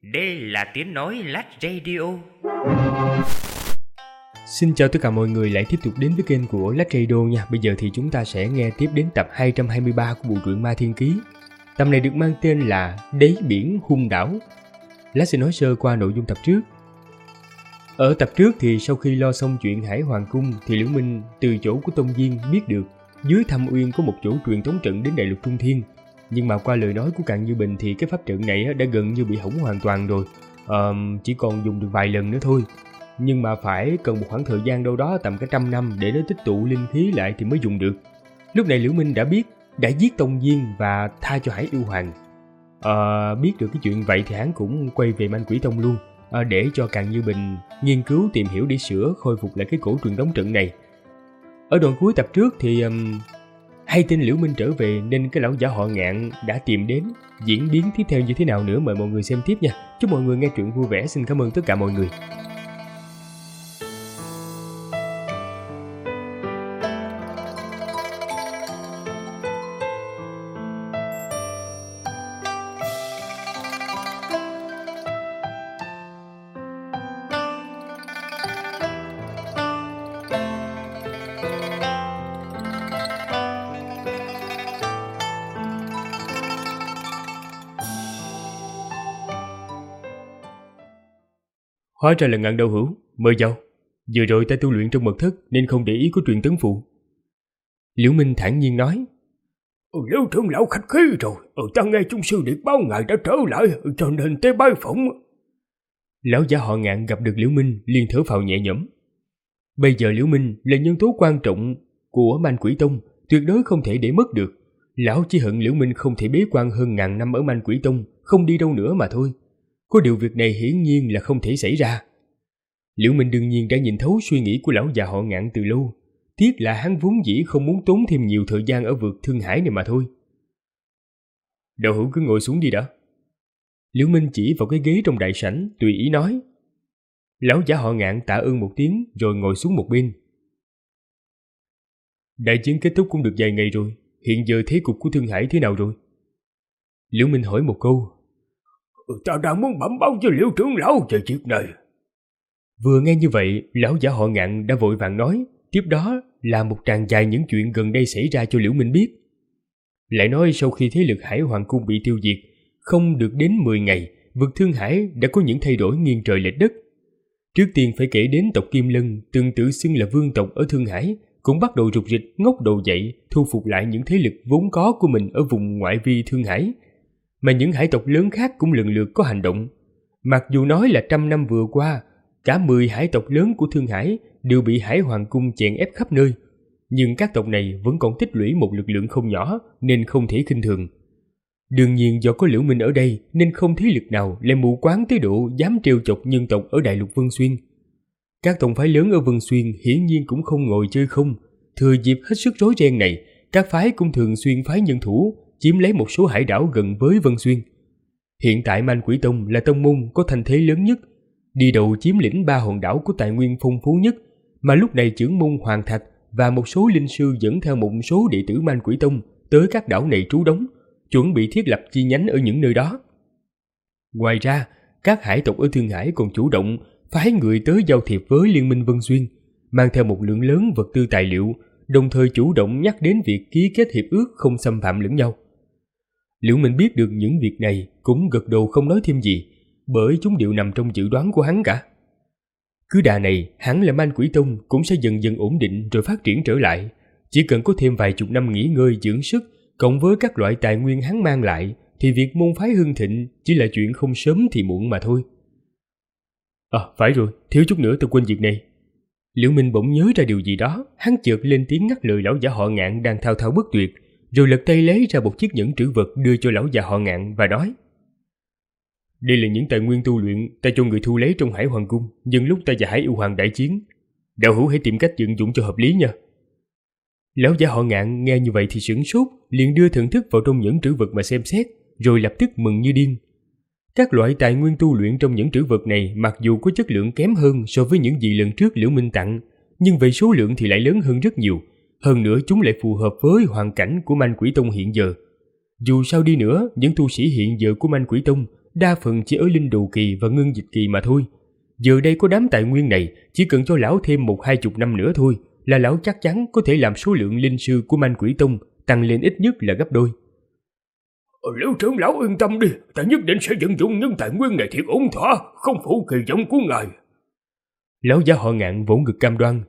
Đây là tiếng nói Lách Radio. Xin chào tất cả mọi người lại tiếp tục đến với kênh của Lách Radio nha. Bây giờ thì chúng ta sẽ nghe tiếp đến tập 223 của bộ truyện Ma Thiên Ký. Tập này được mang tên là Đáy Biển Hung Đảo. Lách sẽ nói sơ qua nội dung tập trước. Ở tập trước thì sau khi lo xong chuyện Hải Hoàng Cung thì Liễu Minh từ chỗ của Tông Diên biết được dưới Thâm Uyên có một chỗ truyền tống trận đến Đại Lục Trung Thiên. Nhưng mà qua lời nói của Càn Như Bình thì cái pháp trận này đã gần như bị hỏng hoàn toàn rồi. Chỉ còn dùng được vài lần nữa thôi. Nhưng mà phải cần một khoảng thời gian đâu đó tầm cả 100 năm để nó tích tụ linh khí lại thì mới dùng được. Lúc này Liễu Minh đã biết, đã giết Tông Diên và tha cho Hải Yêu Hoàng. Biết được cái chuyện vậy thì hắn cũng quay về Man Quỷ Tông luôn, để cho Càn Như Bình nghiên cứu tìm hiểu để sửa khôi phục lại cái cổ truyền tống trận này. Ở đoạn cuối tập trước thì hay tin Liễu Minh trở về nên cái lão giả họ Ngạn đã tìm đến. Diễn biến tiếp theo như thế nào nữa mời mọi người xem tiếp nha. Chúc mọi người nghe truyện vui vẻ. Xin cảm ơn tất cả mọi người. Hóa ra là Ngạn đạo hữu, mời vào. Vừa rồi ta tu luyện trong mật thất nên không để ý có truyền tấn phụ. Liễu Minh thản nhiên nói. Liễu trưởng lão khách khí rồi, ta nghe chung sư điệp báo ngài đã trở lại cho nên tới bái phỏng. Lão giả họ Ngạn gặp được Liễu Minh liền thở phào nhẹ nhõm. Bây giờ Liễu Minh là nhân tố quan trọng của Man Quỷ Tông, tuyệt đối không thể để mất được. Lão chỉ hận Liễu Minh không thể bế quan hơn 1000 năm ở Man Quỷ Tông, không đi đâu nữa mà thôi. Có điều việc này hiển nhiên là không thể xảy ra. Liễu Minh đương nhiên đã nhìn thấu suy nghĩ của lão già họ Ngạn từ lâu. Tiếc là hắn vốn dĩ không muốn tốn thêm nhiều thời gian ở vực Thương Hải này mà thôi. Đạo hữu cứ ngồi xuống đi đã. Liễu Minh chỉ vào cái ghế trong đại sảnh tùy ý nói. Lão giả họ Ngạn tạ ơn một tiếng rồi ngồi xuống một bên. Đại chiến kết thúc cũng được vài ngày rồi, hiện giờ thế cục của Thương Hải thế nào rồi? Liễu Minh hỏi một câu. Ta đang muốn bẩm báo cho Liễu trưởng lão về chuyện này. Vừa nghe như vậy, lão giả họ Ngạn đã vội vàng nói, tiếp đó là một tràng dài những chuyện gần đây xảy ra cho Liễu Minh biết. Lại nói sau khi thế lực Hải Hoàng Cung bị tiêu diệt, không được đến 10 ngày, vực Thương Hải đã có những thay đổi nghiêng trời lệch đất. Trước tiên phải kể đến tộc Kim Lân, từng tự xưng là vương tộc ở Thương Hải, cũng bắt đầu rục rịch ngóc đầu dậy, thu phục lại những thế lực vốn có của mình ở vùng ngoại vi Thương Hải. Mà những hải tộc lớn khác cũng lần lượt có hành động. Mặc dù nói là 100 năm vừa qua, cả 10 hải tộc lớn của Thương Hải đều bị Hải Hoàng Cung chèn ép khắp nơi, nhưng các tộc này vẫn còn tích lũy một lực lượng không nhỏ nên không thể khinh thường. Đương nhiên do có Liễu Minh ở đây nên không thế lực nào lại mù quáng tới độ dám trêu chọc nhân tộc ở Đại Lục Vân Xuyên. Các tông phái lớn ở Vân Xuyên hiển nhiên cũng không ngồi chơi không. Thừa dịp hết sức rối ren này, các phái cũng thường xuyên phái nhân thủ chiếm lấy một số hải đảo gần với Vân Xuyên. Hiện tại Man Quỷ Tông là tông môn có thành thế lớn nhất, đi đầu chiếm lĩnh 3 hòn đảo có tài nguyên phong phú nhất, mà lúc này trưởng môn Hoàng Thạch và một số linh sư dẫn theo một số đệ tử Man Quỷ Tông tới các đảo này trú đóng, chuẩn bị thiết lập chi nhánh ở những nơi đó. Ngoài ra, các hải tộc ở Thương Hải còn chủ động phái người tới giao thiệp với Liên minh Vân Xuyên, mang theo một lượng lớn vật tư tài liệu, đồng thời chủ động nhắc đến việc ký kết hiệp ước không xâm phạm lẫn nhau. Liễu Minh biết được những việc này cũng gật đầu không nói thêm gì, bởi chúng đều nằm trong dự đoán của hắn cả. Cứ đà này, hắn là Man Quỷ Tông cũng sẽ dần dần ổn định rồi phát triển trở lại. Chỉ cần có thêm vài chục năm nghỉ ngơi dưỡng sức, cộng với các loại tài nguyên hắn mang lại, thì việc môn phái hưng thịnh chỉ là chuyện không sớm thì muộn mà thôi. Phải rồi, thiếu chút nữa tôi quên việc này. Liễu Minh bỗng nhớ ra điều gì đó, hắn chợt lên tiếng ngắt lời lão giả họ Ngạn đang thao thao bất tuyệt, rồi lật tay lấy ra một chiếc nhẫn trữ vật đưa cho lão già họ Ngạn và nói. Đây là những tài nguyên tu luyện ta cho người thu lấy trong Hải Hoàng Cung nhân lúc ta và Hải Yêu Hoàng đại chiến. Đạo hữu hãy tìm cách vận dụng cho hợp lý nha. Lão già họ Ngạn nghe như vậy thì sửng sốt, liền đưa thần thức vào trong nhẫn trữ vật mà xem xét, rồi lập tức mừng như điên. Các loại tài nguyên tu luyện trong nhẫn trữ vật này mặc dù có chất lượng kém hơn so với những gì lần trước Liễu Minh tặng, nhưng về số lượng thì lại lớn hơn rất nhiều. Hơn nữa chúng lại phù hợp với hoàn cảnh của Man Quỷ Tông hiện giờ. Dù sao đi nữa, những tu sĩ hiện giờ của Man Quỷ Tông đa phần chỉ ở linh đồ kỳ và ngưng dịch kỳ mà thôi. Giờ đây có đám tài nguyên này, chỉ cần cho lão thêm 10-20 năm nữa thôi là lão chắc chắn có thể làm số lượng linh sư của Man Quỷ Tông tăng lên ít nhất là gấp đôi. Liễu trưởng lão yên tâm đi, ta nhất định sẽ vận dụng những tài nguyên này thiệt ổn thỏa, không phụ kỳ vọng của ngài. Lão giả họ Ngạn vỗ ngực cam đoan.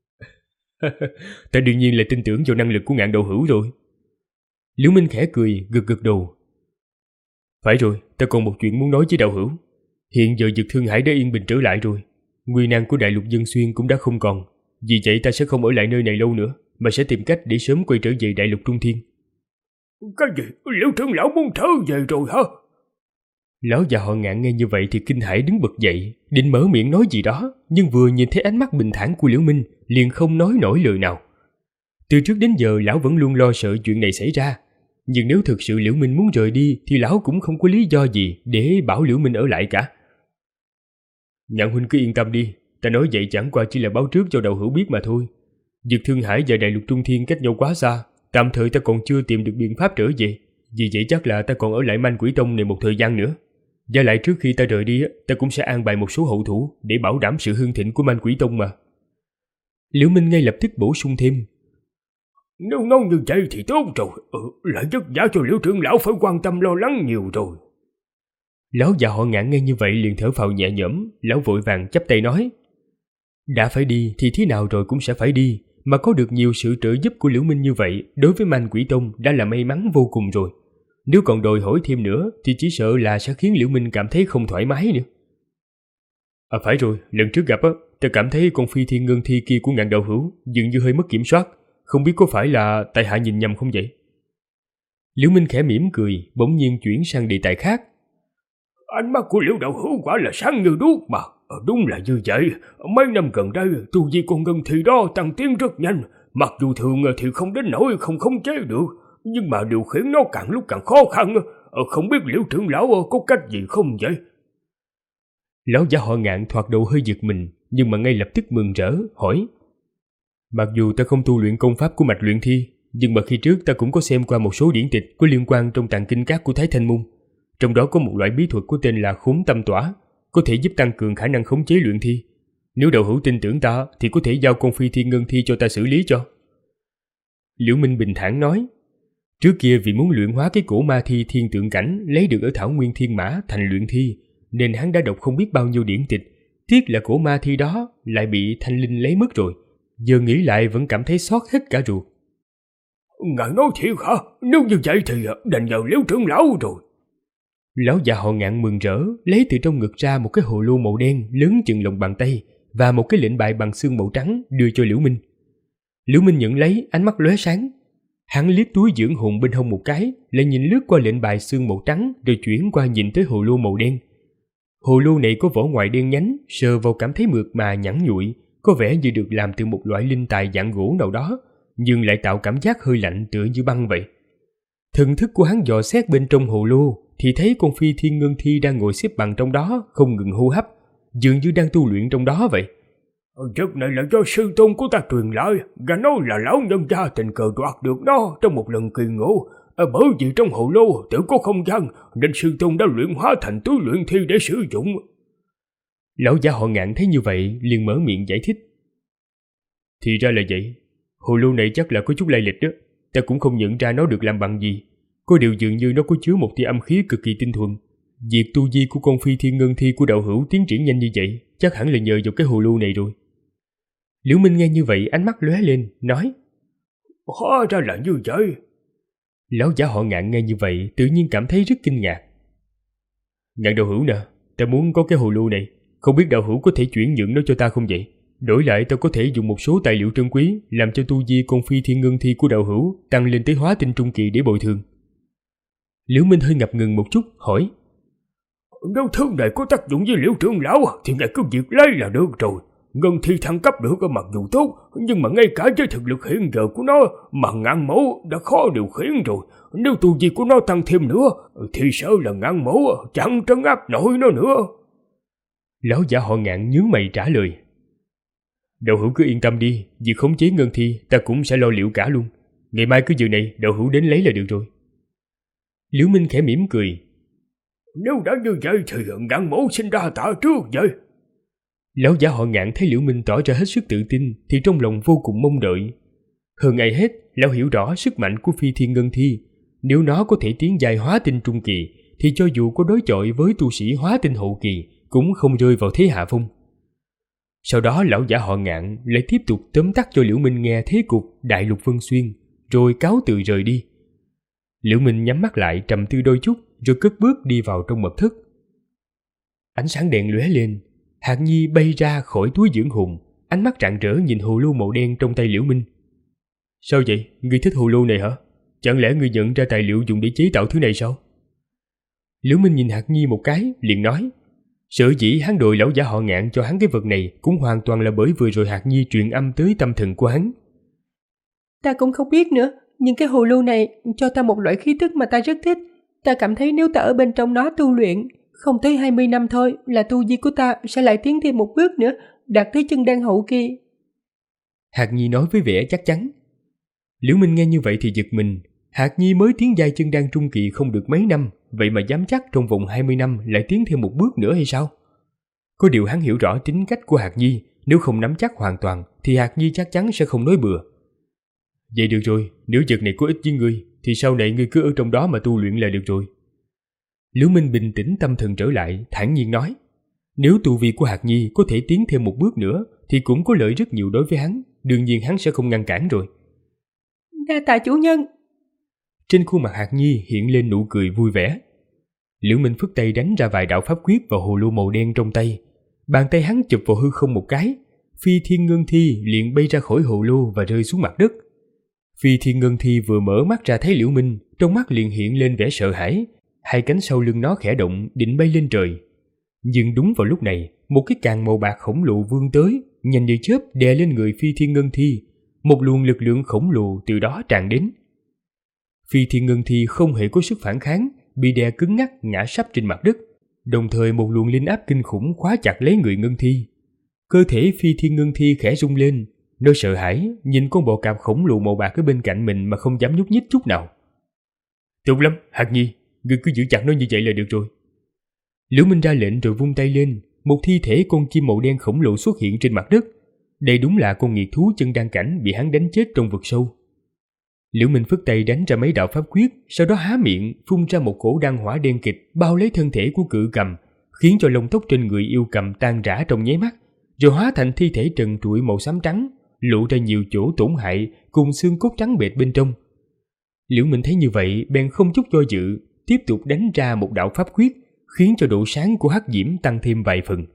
Ta đương nhiên là tin tưởng vào năng lực của Ngạn đạo hữu rồi. Liễu Minh khẽ cười, gật gật đầu. Phải rồi, ta còn một chuyện muốn nói với đạo hữu. Hiện giờ Dực Thương Hải đã yên bình trở lại rồi. Nguy nan của đại lục Dân Xuyên cũng đã không còn. Vì vậy ta sẽ không ở lại nơi này lâu nữa, mà sẽ tìm cách để sớm quay trở về đại lục Trung Thiên. Cái gì? Liễu trưởng lão muốn trở về rồi hả? Lão già họ Ngạn nghe như vậy thì kinh hãi đứng bật dậy, định mở miệng nói gì đó, nhưng vừa nhìn thấy ánh mắt bình thản của Liễu Minh, liền không nói nổi lời nào. Từ trước đến giờ lão vẫn luôn lo sợ chuyện này xảy ra, nhưng nếu thực sự Liễu Minh muốn rời đi thì lão cũng không có lý do gì để bảo Liễu Minh ở lại cả. Ngạn huynh cứ yên tâm đi, ta nói vậy chẳng qua chỉ là báo trước cho đạo hữu biết mà thôi. Dực Thương Hải và đại lục Trung Thiên cách nhau quá xa, tạm thời ta còn chưa tìm được biện pháp trở về, vì vậy chắc là ta còn ở lại Man Quỷ Tông này một thời gian nữa. Và lại trước khi ta rời đi, ta cũng sẽ an bài một số hậu thủ để bảo đảm sự hưng thịnh của Man Quỷ Tông mà. Liễu Minh ngay lập tức bổ sung thêm. Nếu nói như vậy thì tốt rồi, lại vất vả cho Liễu trưởng lão phải quan tâm lo lắng nhiều rồi. Lão già họ Ngạn nghe như vậy liền thở phào nhẹ nhõm, lão vội vàng chắp tay nói. Đã phải đi thì thế nào rồi cũng sẽ phải đi, mà có được nhiều sự trợ giúp của Liễu Minh như vậy đối với Man Quỷ Tông đã là may mắn vô cùng rồi. Nếu còn đòi hỏi thêm nữa thì chỉ sợ là sẽ khiến Liễu Minh cảm thấy không thoải mái nữa. À phải rồi, lần trước gặp ta cảm thấy con phi thiên ngân thi kia của Ngạn đạo hữu dường như hơi mất kiểm soát, không biết có phải là tại hạ nhìn nhầm không vậy? Liễu Minh khẽ mỉm cười, bỗng nhiên chuyển sang đề tài khác. Ánh mắt của Liễu đạo hữu quả là sáng như đuốc mà. Đúng là như vậy, mấy năm gần đây tu vi con ngân thi đó tăng tiến rất nhanh, mặc dù thường thì không đến nỗi không khống chế được, nhưng mà điều khiển nó càng lúc càng khó khăn. Không biết Liễu trưởng lão có cách gì không vậy? Lão giả họ Ngạn thoạt đầu hơi giật mình, nhưng mà ngay lập tức mừng rỡ hỏi. Mặc dù ta không tu luyện công pháp của mạch luyện thi, nhưng mà khi trước ta cũng có xem qua một số điển tịch có liên quan trong tàng kinh các của Thái Thanh Môn. Trong đó có một loại bí thuật có tên là Khốn Tâm Tỏa, có thể giúp tăng cường khả năng khống chế luyện thi. Nếu đạo hữu tin tưởng ta thì có thể giao con phi thiên ngân thi cho ta xử lý cho. Liễu Minh bình thản nói. Trước kia vì muốn luyện hóa cái cổ ma thi thiên tượng cảnh lấy được ở Thảo Nguyên Thiên Mã thành luyện thi, nên hắn đã đọc không biết bao nhiêu điển tịch. Tiếc là cổ ma thi đó lại bị Thanh Linh lấy mất rồi. Giờ nghĩ lại vẫn cảm thấy xót hết cả ruột. Ngài nói thiệt hả? Nếu như vậy thì đành vào Liễu trưởng lão rồi. Lão già họ Ngạn mừng rỡ, lấy từ trong ngực ra một cái hồ lô màu đen lớn chừng lòng bàn tay và một cái lệnh bài bằng xương màu trắng đưa cho Liễu Minh. Liễu Minh nhận lấy, ánh mắt lóe sáng. Hắn liếc túi dưỡng hồn bên hông một cái, lại nhìn lướt qua lệnh bài xương màu trắng rồi chuyển qua nhìn tới hồ lô màu đen. Hồ lô này có vỏ ngoài đen nhánh, sờ vào cảm thấy mượt mà nhẵn nhụi, có vẻ như được làm từ một loại linh tài dạng gỗ nào đó, nhưng lại tạo cảm giác hơi lạnh tựa như băng vậy. Thần thức của hắn dò xét bên trong hồ lô thì thấy con phi thiên ngân thi đang ngồi xếp bằng trong đó, không ngừng hô hấp, dường như đang tu luyện trong đó vậy. Chất này là do sư tôn của ta truyền lại, gã nói là lão nhân gia tình cờ đoạt được nó trong một lần kỳ ngộ. Bởi vì trong hồ lô tự có không gian nên sư tôn đã luyện hóa thành túi luyện thi để sử dụng. Lão giả họ Ngạn thấy như vậy liền mở miệng giải thích. Thì ra là vậy, hồ lô này chắc là có chút lai lịch đó, ta cũng không nhận ra nó được làm bằng gì. Có điều dường như nó có chứa một tia âm khí cực kỳ tinh thuần. Việc tu vi của con phi thiên ngân thi của đạo hữu tiến triển nhanh như vậy chắc hẳn là nhờ vào cái hồ lô này rồi. Liễu Minh nghe như vậy ánh mắt lóe lên, nói. Hóa ra là như vậy. Lão giả họ Ngạn nghe như vậy tự nhiên cảm thấy rất kinh ngạc. Ngạn đạo hữu nè, ta muốn có cái hồ lô này, không biết đạo hữu có thể chuyển nhượng nó cho ta không vậy? Đổi lại ta có thể dùng một số tài liệu trân quý làm cho tu vi con phi thiên ngân thi của đạo hữu tăng lên tới hóa tinh trung kỳ để bồi thường. Liễu Minh hơi ngập ngừng một chút, hỏi. Nếu thứ này có tác dụng với Liễu trưởng lão thì ngài cứ việc lấy là được rồi. Ngân thi thăng cấp được mặc dù tốt, nhưng mà ngay cả với thực lực hiện giờ của nó mà Ngạn mẫu đã khó điều khiển rồi. Nếu tu vi của nó tăng thêm nữa thì sợ là Ngạn mẫu chẳng trấn áp nổi nó nữa. Lão giả họ Ngạn nhướng mày trả lời. Đạo hữu cứ yên tâm đi, việc khống chế ngân thi ta cũng sẽ lo liệu cả luôn. Ngày mai cứ giờ này đạo hữu đến lấy là được rồi. Liễu Minh khẽ mỉm cười. Nếu đã như vậy thì Ngạn mẫu xin ra tạ trước vậy. Lão giả họ Ngạn thấy Liễu Minh tỏ ra hết sức tự tin thì trong lòng vô cùng mong đợi. Hơn ai hết, lão hiểu rõ sức mạnh của Phi Thiên Ngân Thi. Nếu nó có thể tiến giai hóa tinh trung kỳ thì cho dù có đối chọi với tu sĩ hóa tinh hậu kỳ cũng không rơi vào thế hạ phong. Sau đó lão giả họ Ngạn lại tiếp tục tóm tắt cho Liễu Minh nghe thế cục Đại Lục Vân Xuyên, rồi cáo từ rời đi. Liễu Minh nhắm mắt lại trầm tư đôi chút, rồi cất bước đi vào trong mật thất. Ánh sáng đèn lóe lên, Hạc Nhi bay ra khỏi túi dưỡng hồn, ánh mắt rạng rỡ nhìn hồ lô màu đen trong tay Liễu Minh. Sao vậy? Ngươi thích hồ lô này hả? Chẳng lẽ ngươi nhận ra tài liệu dùng để chế tạo thứ này sao? Liễu Minh nhìn Hạc Nhi một cái, liền nói. Sở dĩ hắn đội lão giả họ Ngạn cho hắn cái vật này cũng hoàn toàn là bởi vừa rồi Hạc Nhi truyền âm tới tâm thần của hắn. Ta cũng không biết nữa, nhưng cái hồ lô này cho ta một loại khí tức mà ta rất thích. Ta cảm thấy nếu ta ở bên trong nó tu luyện, không tới 20 năm thôi là tu vi của ta sẽ lại tiến thêm một bước nữa, đạt tới chân đan hậu kỳ. Hạc Nhi nói với vẻ chắc chắn. Liễu Minh nghe như vậy thì giật mình. Hạc Nhi mới tiến giai chân đan trung kỳ không được mấy năm, vậy mà dám chắc trong vòng 20 năm lại tiến thêm một bước nữa hay sao? Có điều hắn hiểu rõ tính cách của Hạc Nhi, nếu không nắm chắc hoàn toàn thì Hạc Nhi chắc chắn sẽ không nói bừa. Vậy được rồi, nếu vật này có ích với ngươi thì sau này ngươi cứ ở trong đó mà tu luyện là được rồi. Liễu Minh bình tĩnh tâm thần trở lại, thản nhiên nói. Nếu tu vi của Hạc Nhi có thể tiến thêm một bước nữa thì cũng có lợi rất nhiều đối với hắn, đương nhiên hắn sẽ không ngăn cản rồi. Đa tạ chủ nhân. Trên khuôn mặt Hạc Nhi hiện lên nụ cười vui vẻ. Liễu Minh phất tay đánh ra vài đạo pháp quyết vào hồ lô màu đen trong tay. Bàn tay hắn chụp vào hư không một cái, Phi Thiên Ngân Thi liền bay ra khỏi hồ lô và rơi xuống mặt đất. Phi Thiên Ngân Thi vừa mở mắt ra thấy Liễu Minh, trong mắt liền hiện lên vẻ sợ hãi, hai cánh sau lưng nó khẽ động định bay lên trời. Nhưng đúng vào lúc này, một cái càng màu bạc khổng lồ vươn tới, nhanh như chớp đè lên người Phi Thiên Ngân Thi, một luồng lực lượng khổng lồ từ đó tràn đến. Phi Thiên Ngân Thi không hề có sức phản kháng, bị đè cứng ngắc ngã sấp trên mặt đất, đồng thời một luồng linh áp kinh khủng khóa chặt lấy người Ngân Thi. Cơ thể Phi Thiên Ngân Thi khẽ rung lên, nó sợ hãi nhìn con bò cạp khổng lồ màu bạc ở bên cạnh mình mà không dám nhúc nhích chút nào. Tốt lắm, Hạc Nhi, ngươi cứ giữ chặt nó như vậy là được rồi. Liễu Minh ra lệnh rồi vung tay lên, một thi thể con chim màu đen khổng lồ xuất hiện trên mặt đất. Đây đúng là con nghiệt thú chân đan cảnh bị hắn đánh chết trong vực sâu. Liễu Minh phất tay đánh ra mấy đạo pháp quyết, sau đó há miệng phun ra một cổ đan hỏa đen kịt bao lấy thân thể của cự cầm, khiến cho lông tóc trên người yêu cầm tan rã trong nháy mắt, rồi hóa thành thi thể trần trụi màu xám trắng, lộ ra nhiều chỗ tổn hại cùng xương cốt trắng bệt bên trong. Liễu Minh thấy như vậy bèn không chút do dự, tiếp tục đánh ra một đạo pháp quyết, khiến cho độ sáng của hắc diễm tăng thêm vài phần.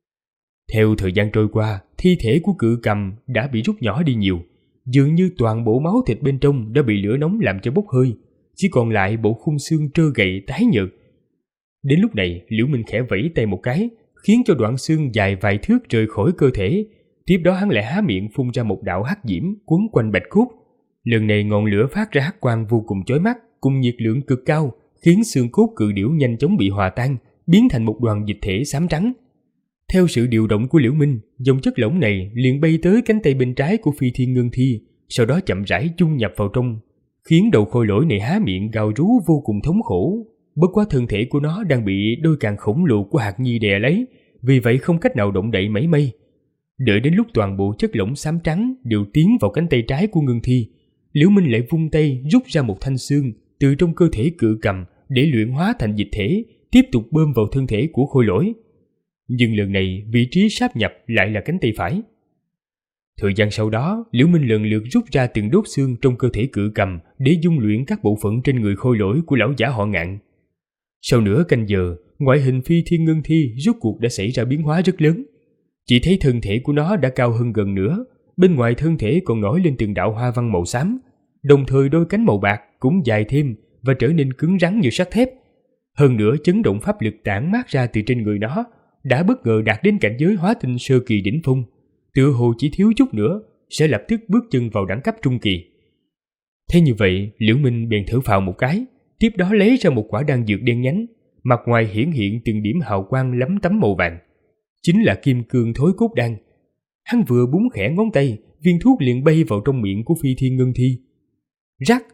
Theo thời gian trôi qua, thi thể của cự cầm đã bị rút nhỏ đi nhiều, dường như toàn bộ máu thịt bên trong đã bị lửa nóng làm cho bốc hơi, chỉ còn lại bộ khung xương trơ gậy tái nhợt. Đến lúc này, Liễu Minh khẽ vẫy tay một cái, khiến cho đoạn xương dài vài thước rời khỏi cơ thể. Tiếp đó hắn lại há miệng phun ra một đạo hắc diễm quấn quanh bạch cốt. Lần này ngọn lửa phát ra hắc quang vô cùng chói mắt, cùng nhiệt lượng cực cao, khiến xương cốt cự điểu nhanh chóng bị hòa tan, biến thành một đoàn dịch thể xám trắng. Theo sự điều động của Liễu Minh, dòng chất lỏng này liền bay tới cánh tay bên trái của Phi Thiên Ngân Thi, sau đó chậm rãi chung nhập vào trong, khiến đầu khôi lỗi này há miệng gào rú vô cùng thống khổ. Bất quá thân thể của nó đang bị đôi càng khổng lồ của Hạc Nhi đè lấy, vì vậy không cách nào động đậy mảy may. Đợi đến lúc toàn bộ chất lỏng xám trắng đều tiến vào cánh tay trái của Ngân Thi, Liễu Minh lại vung tay rút ra một thanh xương từ trong cơ thể cự cầm để luyện hóa thành dịch thể, tiếp tục bơm vào thân thể của khôi lỗi. Nhưng lần này vị trí sáp nhập lại là cánh tay phải. Thời gian sau đó, Liễu Minh lần lượt rút ra từng đốt xương trong cơ thể cự cầm để dung luyện các bộ phận trên người khôi lỗi của lão giả họ Ngạn. Sau nửa canh giờ, ngoại hình Phi Thiên Ngân Thi rốt cuộc đã xảy ra biến hóa rất lớn. Chỉ thấy thân thể của nó đã cao hơn gần nửa, bên ngoài thân thể còn nổi lên từng đạo hoa văn màu xám, đồng thời đôi cánh màu bạc cũng dài thêm và trở nên cứng rắn như sắt thép. Hơn nữa chấn động pháp lực tản mát ra từ trên người nó đã bất ngờ đạt đến cảnh giới hóa tinh sơ kỳ đỉnh phong, tựa hồ chỉ thiếu chút nữa sẽ lập tức bước chân vào đẳng cấp trung kỳ. Thế như vậy, Liễu Minh bèn thở phào một cái, tiếp đó lấy ra một quả đan dược đen nhánh, mặt ngoài hiển hiện từng điểm hào quang lấm tấm màu vàng, chính là kim cương thối cốt đan. Hắn vừa búng khẽ ngón tay, viên thuốc liền bay vào trong miệng của Phi Thiên Ngân Thi. Rắc,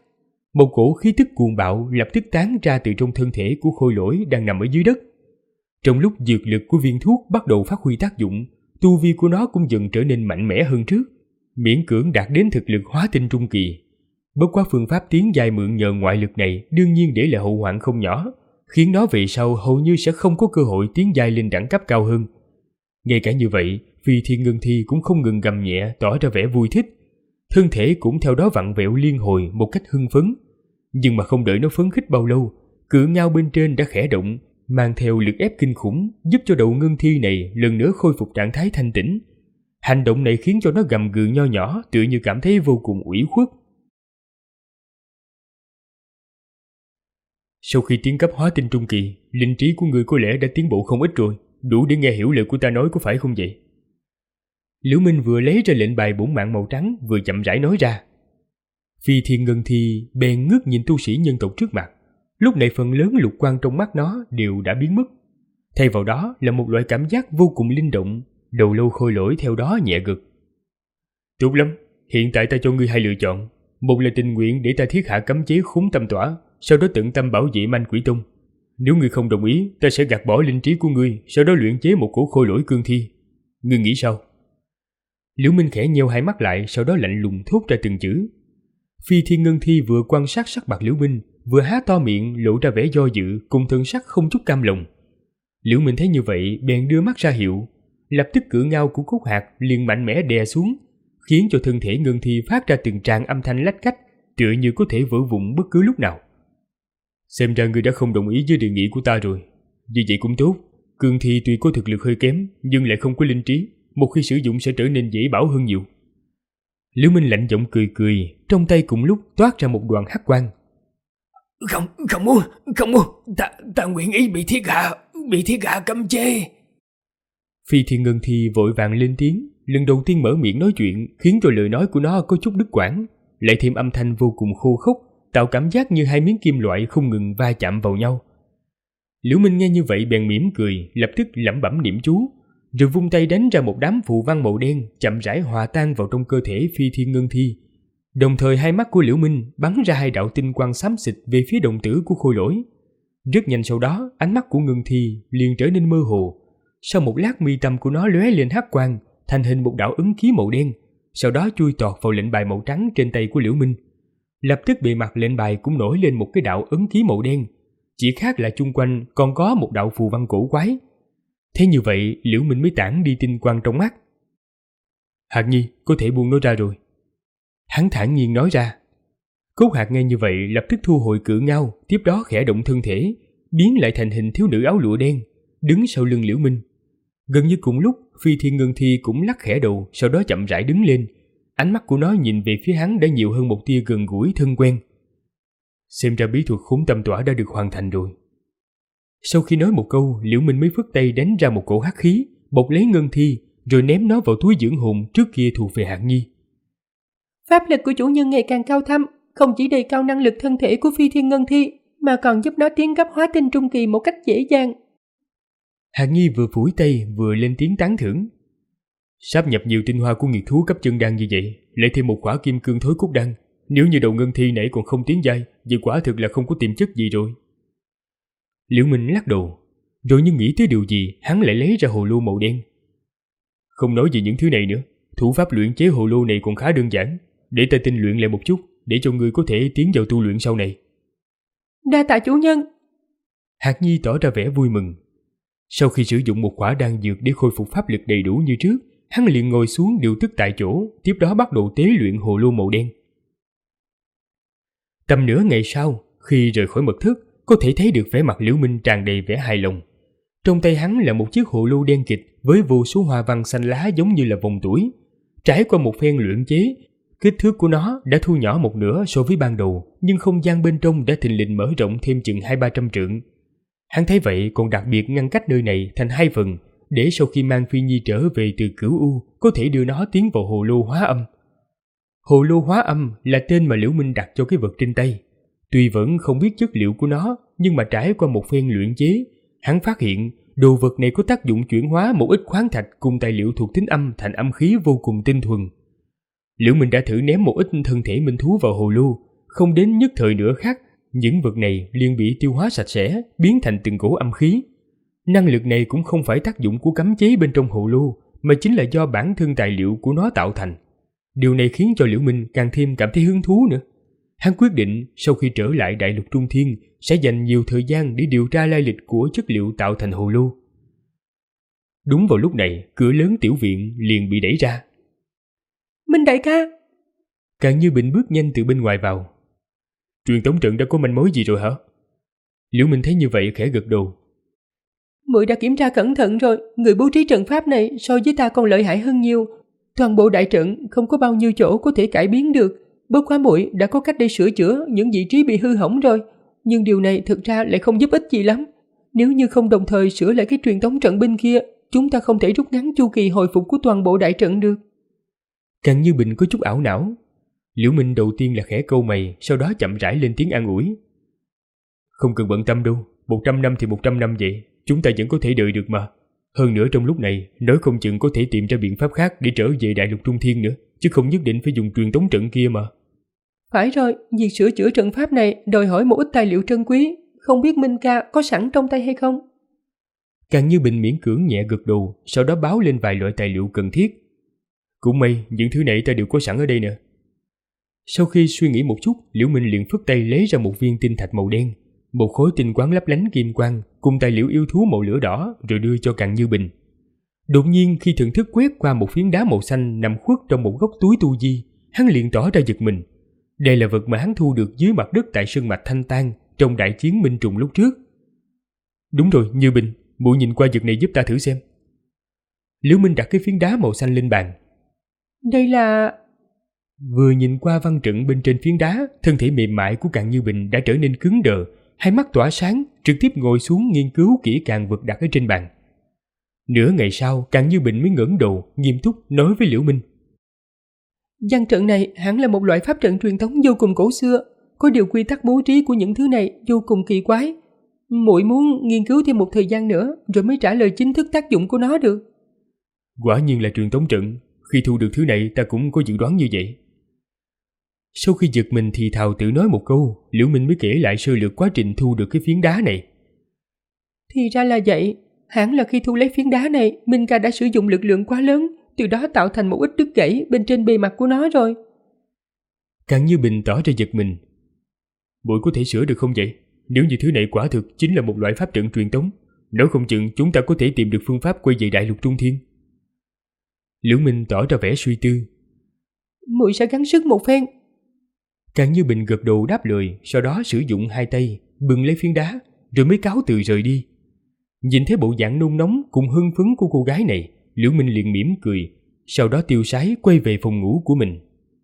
Một cổ khí tức cuồng bạo lập tức tán ra từ trong thân thể của Khôi Lỗi đang nằm ở dưới đất. Trong lúc dược lực của viên thuốc bắt đầu phát huy tác dụng, tu vi của nó cũng dần trở nên mạnh mẽ hơn trước, miễn cưỡng đạt đến thực lực hóa tinh trung kỳ. Bất quá phương pháp tiến giai mượn nhờ ngoại lực này đương nhiên để lại hậu hoạn không nhỏ, khiến nó về sau hầu như sẽ không có cơ hội tiến giai lên đẳng cấp cao hơn. Ngay cả như vậy, Phi Thiên Ngân Thi cũng không ngừng gầm nhẹ tỏ ra vẻ vui thích. Thân thể cũng theo đó vặn vẹo liên hồi một cách hưng phấn. Nhưng mà không đợi nó phấn khích bao lâu, cự ngao bên trên đã khẽ động, mang theo lực ép kinh khủng, giúp cho đầu ngân thi này lần nữa khôi phục trạng thái thanh tĩnh. Hành động này khiến cho nó gầm gừ nho nhỏ, tựa như cảm thấy vô cùng ủy khuất. Sau khi tiến cấp hóa tinh trung kỳ, linh trí của ngươi có lẽ đã tiến bộ không ít rồi, đủ để nghe hiểu lời của ta nói có phải không vậy? Liễu Minh vừa lấy ra lệnh bài bổn mạng màu trắng, vừa chậm rãi nói ra. Phi Thiên Ngân Thi bèn ngước nhìn tu sĩ nhân tộc trước mặt. Lúc này phần lớn lục quang trong mắt nó đều đã biến mất. Thay vào đó là một loại cảm giác vô cùng linh động. Đầu lâu Khôi Lỗi theo đó nhẹ gật. Tốt lắm, hiện tại ta cho ngươi hai lựa chọn. Một là tình nguyện để ta thiết hạ cấm chế khốn tâm tỏa, sau đó tận tâm bảo vệ Manh Quỷ Tông. Nếu ngươi không đồng ý, ta sẽ gạt bỏ linh trí của ngươi, sau đó luyện chế một cổ Khôi Lỗi cương thi. Ngươi nghĩ sao? Liễu Minh khẽ nheo hai mắt lại, sau đó lạnh lùng thốt ra từng chữ. Phi Thiên Ngân Thi vừa quan sát sắc mặt Liễu Minh, vừa há to miệng lộ ra vẻ do dự cùng thần sắc không chút cam lòng. Liễu Minh thấy như vậy bèn đưa mắt ra hiệu, lập tức cự ngao của Cốt Hạc liền mạnh mẽ đè xuống, khiến cho thân thể Ngân Thi phát ra từng tràng âm thanh lách cách, tựa như có thể vỡ vụn bất cứ lúc nào. Xem ra ngươi đã không đồng ý với đề nghị của ta rồi. Vì vậy cũng tốt, cương thi tuy có thực lực hơi kém nhưng lại không có linh trí, một khi sử dụng sẽ trở nên dễ bảo hơn nhiều. Liễu Minh lạnh giọng cười cười, trong tay cùng lúc toát ra một đoàn hắc quang. Không muốn, ta nguyện ý bị thiết hạ cấm chế. Phi Thiên Ngân Thi vội vàng lên tiếng, lần đầu tiên mở miệng nói chuyện, khiến cho lời nói của nó có chút đứt quãng, lại thêm âm thanh vô cùng khô khốc, tạo cảm giác như hai miếng kim loại không ngừng va chạm vào nhau. Liễu Minh nghe như vậy bèn mỉm cười, lập tức lẩm bẩm niệm chú, rồi vung tay đánh ra một đám phù văn màu đen chậm rãi hòa tan vào trong cơ thể Phi Thiên Ngân Thi. Đồng thời hai mắt của Liễu Minh bắn ra hai đạo tinh quang xám xịt về phía đồng tử của Khôi Lỗi. Rất nhanh sau đó, ánh mắt của Ngân Thi liền trở nên mơ hồ. Sau một lát mi tâm của nó lóe lên hắc quang, thành hình một đạo ấn ký màu đen, sau đó chui tọt vào lệnh bài màu trắng trên tay của Liễu Minh. Lập tức bề mặt lệnh bài cũng nổi lên một cái đạo ấn ký màu đen, chỉ khác là chung quanh còn có một đạo phù văn cổ quái. Thế như vậy, Liễu Minh mới tản đi tinh quang trong mắt. Hạc Nhi, có thể buông nó ra rồi. Hắn thản nhiên nói ra. Cốt Hạc nghe như vậy lập tức thu hồi cự ngao, tiếp đó khẽ động thân thể, biến lại thành hình thiếu nữ áo lụa đen, đứng sau lưng Liễu Minh. Gần như cùng lúc, Phi Thiên Ngân Thi cũng lắc khẽ đầu, sau đó chậm rãi đứng lên. Ánh mắt của nó nhìn về phía hắn đã nhiều hơn một tia gần gũi thân quen. Xem ra bí thuật khốn tâm tỏa đã được hoàn thành rồi. Sau khi nói một câu, Liễu Minh mới phất tay đánh ra một cổ hắc khí, bọc lấy Ngân Thi, rồi ném nó vào túi dưỡng hồn trước kia thuộc về Hạc Nhi. Pháp lực của chủ nhân ngày càng cao thâm, không chỉ đề cao năng lực thân thể của Phi Thiên Ngân Thi, mà còn giúp nó tiến cấp hóa tinh trung kỳ một cách dễ dàng. Hạc Nhi vừa phủi tay vừa lên tiếng tán thưởng. Sáp nhập nhiều tinh hoa của nghiệt thú cấp chân đan như vậy, lại thêm một khỏa kim cương thối cốt đan, nếu như đầu Ngân Thi nãy còn không tiến giai, vậy quả thực là không có tiềm chất gì rồi. Liễu Minh lắc đầu, rồi như nghĩ tới điều gì, hắn lại lấy ra hồ lô màu đen. Không nói về những thứ này nữa, thủ pháp luyện chế hồ lô này còn khá đơn giản, để ta tinh luyện lại một chút, để cho ngươi có thể tiến vào tu luyện sau này. Đa tạ chủ nhân. Hạc Nhi tỏ ra vẻ vui mừng. Sau khi sử dụng một quả đan dược để khôi phục pháp lực đầy đủ như trước, hắn liền ngồi xuống điều tức tại chỗ, tiếp đó bắt đầu tế luyện hồ lô màu đen. Tầm nửa ngày sau, khi rời khỏi mật thất, có thể thấy được vẻ mặt Liễu Minh tràn đầy vẻ hài lòng. Trong tay hắn là một chiếc hồ lô đen kịt với vô số hoa văn xanh lá giống như là vòng tuổi. Trải qua một phen luyện chế, kích thước của nó đã thu nhỏ một nửa so với ban đầu, nhưng không gian bên trong đã thình lình mở rộng thêm chừng 200-300 trượng. Hắn thấy vậy còn đặc biệt ngăn cách nơi này thành hai phần, để sau khi mang Phi Nhi trở về từ Cửu U, có thể đưa nó tiến vào hồ lô hóa âm. Hồ lô hóa âm là tên mà Liễu Minh đặt cho cái vật trên tay. Tuy vẫn không biết chất liệu của nó, nhưng mà trải qua một phen luyện chế, hắn phát hiện đồ vật này có tác dụng chuyển hóa một ít khoáng thạch cùng tài liệu thuộc tính âm thành âm khí vô cùng tinh thuần. Liễu Minh đã thử ném một ít thân thể minh thú vào hồ lô, không đến nhất thời nửa khắc, những vật này liền bị tiêu hóa sạch sẽ, biến thành từng cổ âm khí. Năng lực này cũng không phải tác dụng của cấm chế bên trong hồ lô, mà chính là do bản thân tài liệu của nó tạo thành. Điều này khiến cho Liễu Minh càng thêm cảm thấy hứng thú nữa. Hắn quyết định sau khi trở lại Đại Lục Trung Thiên sẽ dành nhiều thời gian để điều tra lai lịch của chất liệu tạo thành hồ lô. Đúng vào lúc này, cửa lớn tiểu viện liền bị đẩy ra. Minh đại ca! Càng Như Bình bước nhanh từ bên ngoài vào. Truyền tống trận đã có manh mối gì rồi hả? Liễu Minh thấy như vậy khẽ gật đầu. Muội đã kiểm tra cẩn thận rồi, người bố trí trận pháp này so với ta còn lợi hại hơn nhiều. Toàn bộ đại trận không có bao nhiêu chỗ có thể cải biến được. Bất quá muội đã có cách để sửa chữa những vị trí bị hư hỏng rồi. Nhưng điều này thực ra lại không giúp ích gì lắm. Nếu như không đồng thời sửa lại cái truyền tống trận bên kia, chúng ta không thể rút ngắn chu kỳ hồi phục của toàn bộ đại trận được. Càng Như Bình có chút ảo não. Liễu Minh đầu tiên là khẽ câu mày, sau đó chậm rãi lên tiếng an ủi. Không cần bận tâm đâu, 100 năm thì 100 năm vậy, chúng ta vẫn có thể đợi được mà. Hơn nữa trong lúc này, nói không chừng có thể tìm ra biện pháp khác để trở về Đại Lục Trung Thiên nữa, chứ không nhất định phải dùng truyền tống trận kia mà. Phải rồi, việc sửa chữa trận pháp này đòi hỏi một ít tài liệu trân quý, không biết Minh ca có sẵn trong tay hay không? Càng Như Bình miễn cưỡng nhẹ gật đầu, sau đó báo lên vài loại tài liệu cần thiết. Cũng may, những thứ này ta đều có sẵn ở đây nè. Sau khi suy nghĩ một chút, Liễu Minh liền phất tay lấy ra một viên tinh thạch màu đen, một khối tinh quáng lấp lánh kim quang cùng tài liệu yêu thú màu lửa đỏ, rồi đưa cho Càng Như Bình. Đột nhiên khi thần thức quét qua một phiến đá màu xanh nằm khuất trong một góc túi tu di, hắn liền tỏ ra giật mình. Đây là vật mà hắn thu được dưới mặt đất tại sơn mạch Thanh Tang trong đại chiến Minh Trùng lúc trước. Đúng rồi, Như Bình, muội nhìn qua vật này giúp ta thử xem. Liễu Minh đặt cái phiến đá màu xanh lên bàn. Đây là... Vừa nhìn qua văn trận bên trên phiến đá, thân thể mềm mại của Càng Như Bình đã trở nên cứng đờ, hai mắt tỏa sáng, trực tiếp ngồi xuống nghiên cứu kỹ càng vật đặt ở trên bàn. Nửa ngày sau, Càng Như Bình mới ngẩng đầu, nghiêm túc nói với Liễu Minh. Văn trận này hẳn là một loại pháp trận truyền thống vô cùng cổ xưa, có điều quy tắc bố trí của những thứ này vô cùng kỳ quái. Muội muốn nghiên cứu thêm một thời gian nữa rồi mới trả lời chính thức tác dụng của nó được. Quả nhiên là truyền tống trận, khi thu được thứ này ta cũng có dự đoán như vậy. Sau khi giật mình thì thào tự nói một câu, Liễu Minh mới kể lại sơ lược quá trình thu được cái phiến đá này. Thì ra là vậy, hẳn là khi thu lấy phiến đá này, Minh ca đã sử dụng lực lượng quá lớn, từ đó tạo thành một ít đứt gãy bên trên bề mặt của nó rồi. Càng Như Bình tỏ ra giật mình. Muội có thể sửa được không vậy? Nếu như thứ này quả thực chính là một loại pháp trận truyền tống, nếu không chừng chúng ta có thể tìm được phương pháp quay về Đại Lục Trung Thiên. Liễu Minh tỏ ra vẻ suy tư. Muội sẽ gắng sức một phen. Càng Như Bình gật đầu đáp lời, sau đó sử dụng hai tay bưng lấy phiến đá, rồi mới cáo từ rời đi. Nhìn thấy bộ dạng nôn nóng cùng hưng phấn của cô gái này, Liễu Minh liền mỉm cười, sau đó tiêu sái quay về phòng ngủ của mình.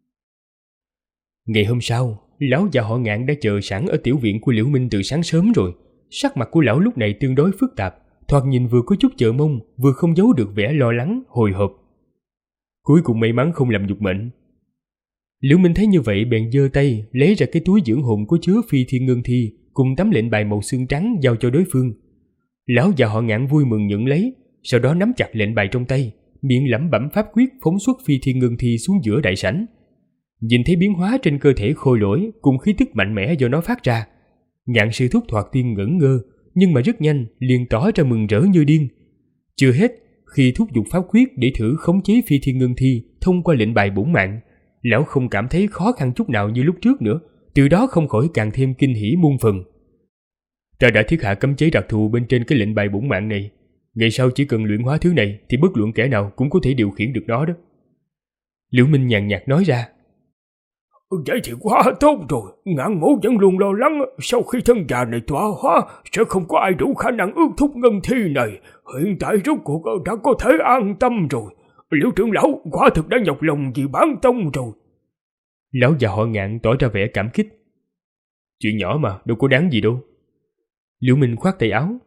Ngày hôm sau, lão già họ Ngạn đã chờ sẵn ở tiểu viện của Liễu Minh từ sáng sớm rồi. Sắc mặt của lão lúc này tương đối phức tạp, thoạt nhìn vừa có chút chờ mong, vừa không giấu được vẻ lo lắng, hồi hộp. Cuối cùng may mắn không làm nhục mệnh. Liễu Minh thấy như vậy bèn giơ tay lấy ra cái túi dưỡng hồn có chứa phi thiên ngân thi cùng tấm lệnh bài màu xương trắng giao cho đối phương. Lão già họ Ngạn vui mừng nhận lấy, sau đó nắm chặt lệnh bài trong tay, miệng lẩm bẩm pháp quyết phóng xuất phi thiên ngân thi xuống giữa đại sảnh. Nhìn thấy biến hóa trên cơ thể khôi lỗi cùng khí tức mạnh mẽ do nó phát ra, Ngạn sư thúc thoạt tiên ngẩn ngơ, nhưng mà rất nhanh liền tỏ ra mừng rỡ như điên. Chưa hết, khi thúc giục pháp quyết để thử khống chế phi thiên ngân thi thông qua lệnh bài bổn mạng, lão không cảm thấy khó khăn chút nào như lúc trước nữa, từ đó không khỏi càng thêm kinh hỉ muôn phần. Ta đã thiết hạ cấm chế đặc thù bên trên cái lệnh bài bổn mạng này, ngày sau chỉ cần luyện hóa thứ này thì bất luận kẻ nào cũng có thể điều khiển được nó đó. Liễu Minh nhàn nhạt nói ra. Vậy thì quá tốt rồi, Ngạn mẫu vẫn luôn lo lắng sau khi thân già này tọa hóa sẽ không có ai đủ khả năng ước thúc ngân thi này. Hiện tại rốt cuộc đã có thể an tâm rồi. Liễu trưởng lão quả thực đã nhọc lòng vì bản tông rồi. Lão già họ Ngạn tỏ ra vẻ cảm kích. Chuyện nhỏ mà, đâu có đáng gì đâu. Liễu Minh khoát tay áo.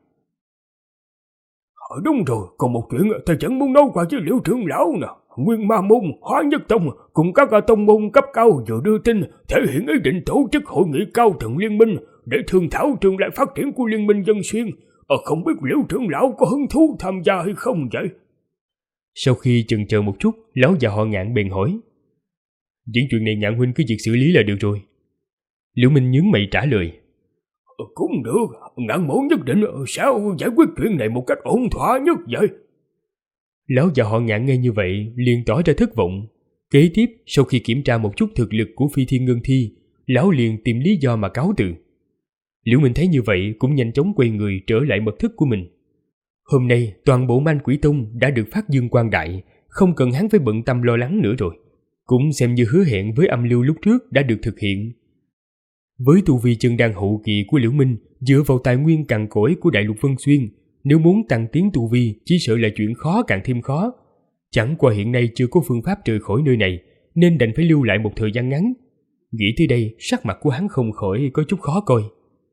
Đúng rồi, còn một chuyện ta vẫn muốn nói qua với Liễu trưởng lão nè. Nguyên Ma Môn, Hóa Nhất Tông cùng các tông môn cấp cao vừa đưa tin thể hiện ý định tổ chức hội nghị cao tầng liên minh để thương thảo tương lai phát triển của liên minh Dân Xuyên. Không biết Liễu trưởng lão có hứng thú tham gia hay không vậy? Sau khi chần chờ một chút, lão già họ Ngạn bèn hỏi. Những chuyện này Ngạn huynh cứ việc xử lý là được rồi. Liễu Minh nhướng mày trả lời. Cũng được, Ngạn Mẫu nhất định sao giải quyết chuyện này một cách ổn thỏa nhất vậy? Lão già họ Ngạn nghe như vậy liền tỏ ra thất vọng. Kế tiếp, sau khi kiểm tra một chút thực lực của Phi Thiên Ngân Thi, lão liền tìm lý do mà cáo từ. Liễu Minh thấy như vậy cũng nhanh chóng quay người trở lại mật thất của mình. Hôm nay toàn bộ Man Quỷ Tông đã được phát dương quang đại, không cần hắn phải bận tâm lo lắng nữa rồi. Cũng xem như hứa hẹn với âm lưu lúc trước đã được thực hiện. Với tu vi chân đan hậu kỳ của Liễu Minh, dựa vào tài nguyên cằn cỗi của Đại Lục Vân Xuyên, nếu muốn tăng tiến tu vi chỉ sợ là chuyện khó càng thêm khó. Chẳng qua hiện nay chưa có phương pháp rời khỏi nơi này, nên đành phải lưu lại một thời gian ngắn. Nghĩ tới đây, sắc mặt của hắn không khỏi có chút khó coi.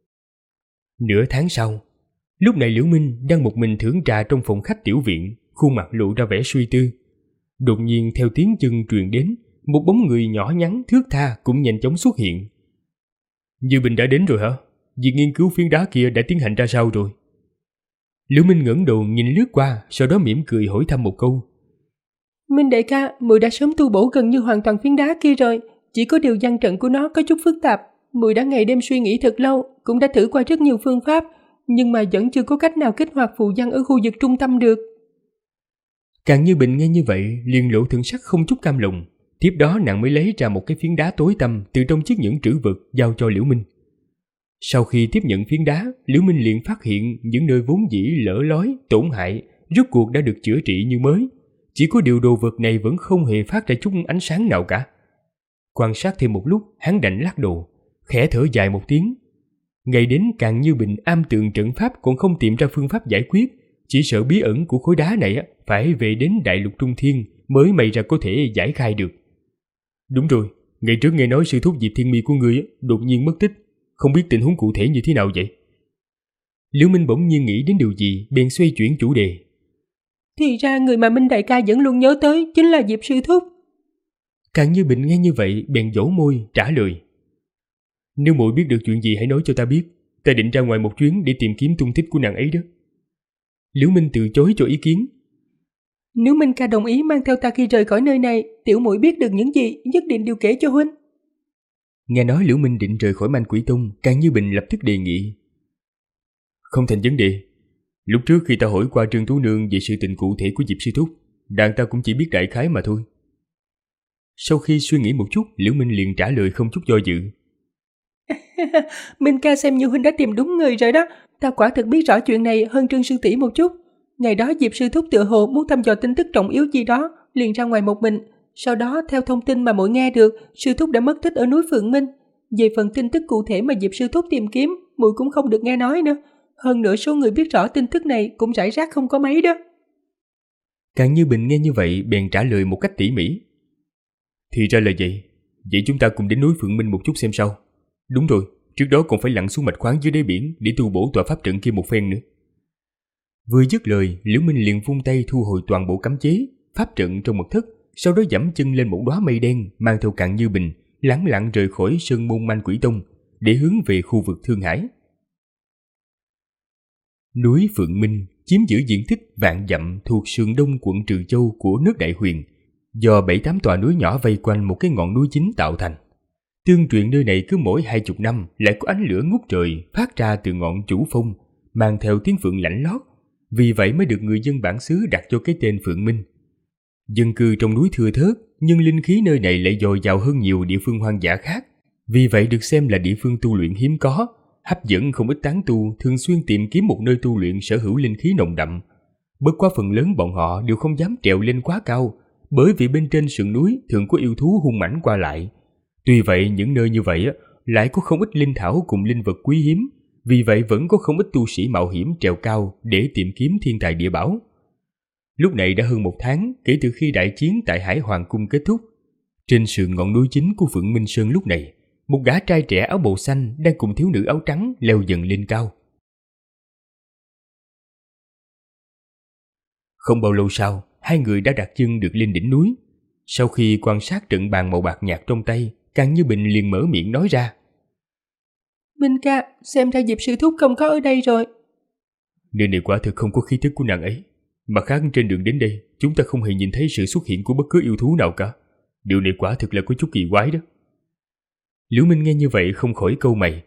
Nửa tháng sau, lúc này Liễu Minh đang một mình thưởng trà trong phòng khách tiểu viện, khuôn mặt lộ ra vẻ suy tư. Đột nhiên theo tiếng chân truyền đến, một bóng người nhỏ nhắn thướt tha cũng nhanh chóng xuất hiện. Như Bình đã đến rồi hả? Việc nghiên cứu phiến đá kia đã tiến hành ra sao rồi? Liễu Minh ngẩng đầu nhìn lướt qua, sau đó mỉm cười hỏi thăm một câu. Minh đại ca, muội đã sớm tu bổ gần như hoàn toàn phiến đá kia rồi. Chỉ có điều văn trận của nó có chút phức tạp. Muội đã ngày đêm suy nghĩ thật lâu, cũng đã thử qua rất nhiều phương pháp, nhưng mà vẫn chưa có cách nào kích hoạt phù văn ở khu vực trung tâm được. Càng Như Bình nghe như vậy liền lộ thần sắc không chút cam lòng. Tiếp đó nàng mới lấy ra một cái phiến đá tối tăm từ trong chiếc nhẫn trữ vật giao cho Liễu Minh. Sau khi tiếp nhận phiến đá, Liễu Minh liền phát hiện những nơi vốn dĩ lở lói, tổn hại, rốt cuộc đã được chữa trị như mới. Chỉ có điều đồ vật này vẫn không hề phát ra chút ánh sáng nào cả. Quan sát thêm một lúc, hắn đành lắc đầu, khẽ thở dài một tiếng. Ngày đến Càng Như Bình am tường trận pháp còn không tìm ra phương pháp giải quyết, chỉ sợ bí ẩn của khối đá này phải về đến Đại Lục Trung Thiên mới may ra có thể giải khai được. Đúng rồi, ngày trước nghe nói sư thúc Diệp Thiên Mi của ngươi đột nhiên mất tích, không biết tình huống cụ thể như thế nào vậy? Liễu Minh bỗng nhiên nghĩ đến điều gì, bèn xoay chuyển chủ đề. Thì ra người mà Minh đại ca vẫn luôn nhớ tới chính là Diệp sư thúc. Càng Như Bình nghe như vậy bèn dỗ môi trả lời. Nếu muội biết được chuyện gì hãy nói cho ta biết, ta định ra ngoài một chuyến để tìm kiếm tung tích của nàng ấy đó. Liễu Minh từ chối cho ý kiến. Nếu Minh ca đồng ý mang theo ta khi rời khỏi nơi này, tiểu muội biết được những gì nhất định đều kể cho huynh. Nghe nói Liễu Minh định rời khỏi Man Quỷ Tông, Càng Như Bình lập tức đề nghị. Không thành vấn đề. Lúc trước khi ta hỏi qua Trương Tú Nương về sự tình cụ thể của Diệp sư thúc, đàn ta cũng chỉ biết đại khái mà thôi. Sau khi suy nghĩ một chút, Liễu Minh liền trả lời không chút do dự. Minh ca xem như huynh đã tìm đúng người rồi đó. Ta quả thực biết rõ chuyện này hơn Trương sư tỷ một chút. Ngày đó Diệp sư thúc tựa hồ muốn thăm dò tin tức trọng yếu gì đó, liền ra ngoài một mình. Sau đó theo thông tin mà muội nghe được, sư thúc đã mất tích ở núi Phượng Minh. Về phần tin tức cụ thể mà Diệp sư thúc tìm kiếm, muội cũng không được nghe nói nữa. Hơn nữa số người biết rõ tin tức này cũng rải rác không có mấy đó. Càng Như Bình nghe như vậy bèn trả lời một cách tỉ mỉ. Thì ra là vậy. Vậy chúng ta cùng đến núi Phượng Minh một chút xem sao. Đúng rồi, trước đó còn phải lặn xuống mạch khoáng dưới đáy biển để tu bổ tòa pháp trận kia một phen nữa. Vừa dứt lời, Liễu Minh liền vung tay thu hồi toàn bộ cấm chế, pháp trận trong mật thất, sau đó giẫm chân lên một đóa mây đen, mang theo Càng Như Bình, lẳng lặng rời khỏi sơn môn Man Quỷ Tông để hướng về khu vực Thương Hải. Núi Phượng Minh chiếm giữ diện tích vạn dặm thuộc sườn đông quận Trừ Châu của nước Đại Huyền, do 7-8 tòa núi nhỏ vây quanh một cái ngọn núi chính tạo thành. Tương truyền nơi này cứ mỗi 20 năm lại có ánh lửa ngút trời phát ra từ ngọn chủ phong, mang theo tiếng phượng lạnh lót, vì vậy mới được người dân bản xứ đặt cho cái tên Phượng Minh. Dân cư trong núi thưa thớt, nhưng linh khí nơi này lại dồi dào hơn nhiều địa phương hoang dã khác, vì vậy được xem là địa phương tu luyện hiếm có, hấp dẫn không ít tán tu thường xuyên tìm kiếm một nơi tu luyện sở hữu linh khí nồng đậm. Bất quá phần lớn bọn họ đều không dám trèo lên quá cao, bởi vì bên trên sườn núi thường có yêu thú hung mãnh qua lại. Tuy vậy những nơi như vậy lại có không ít linh thảo cùng linh vật quý hiếm, vì vậy vẫn có không ít tu sĩ mạo hiểm trèo cao để tìm kiếm thiên tài địa bảo. Lúc này đã hơn 1 tháng kể từ khi đại chiến tại Hải Hoàng Cung kết thúc. Trên sườn ngọn núi chính của Phượng Minh Sơn lúc này, một gã trai trẻ áo bào xanh đang cùng thiếu nữ áo trắng leo dần lên cao. Không bao lâu sau, hai người đã đặt chân được lên đỉnh núi. Sau khi quan sát trận bàn màu bạc nhạt trong tay, Càng Như Bình liền mở miệng nói ra. Minh ca, xem ra Diệp sư thúc không có ở đây rồi. Nơi này quả thực không có khí tức của nàng ấy. Mặt khác trên đường đến đây, chúng ta không hề nhìn thấy sự xuất hiện của bất cứ yêu thú nào cả. Điều này quả thực là có chút kỳ quái đó. Liễu Minh nghe như vậy không khỏi cau mày.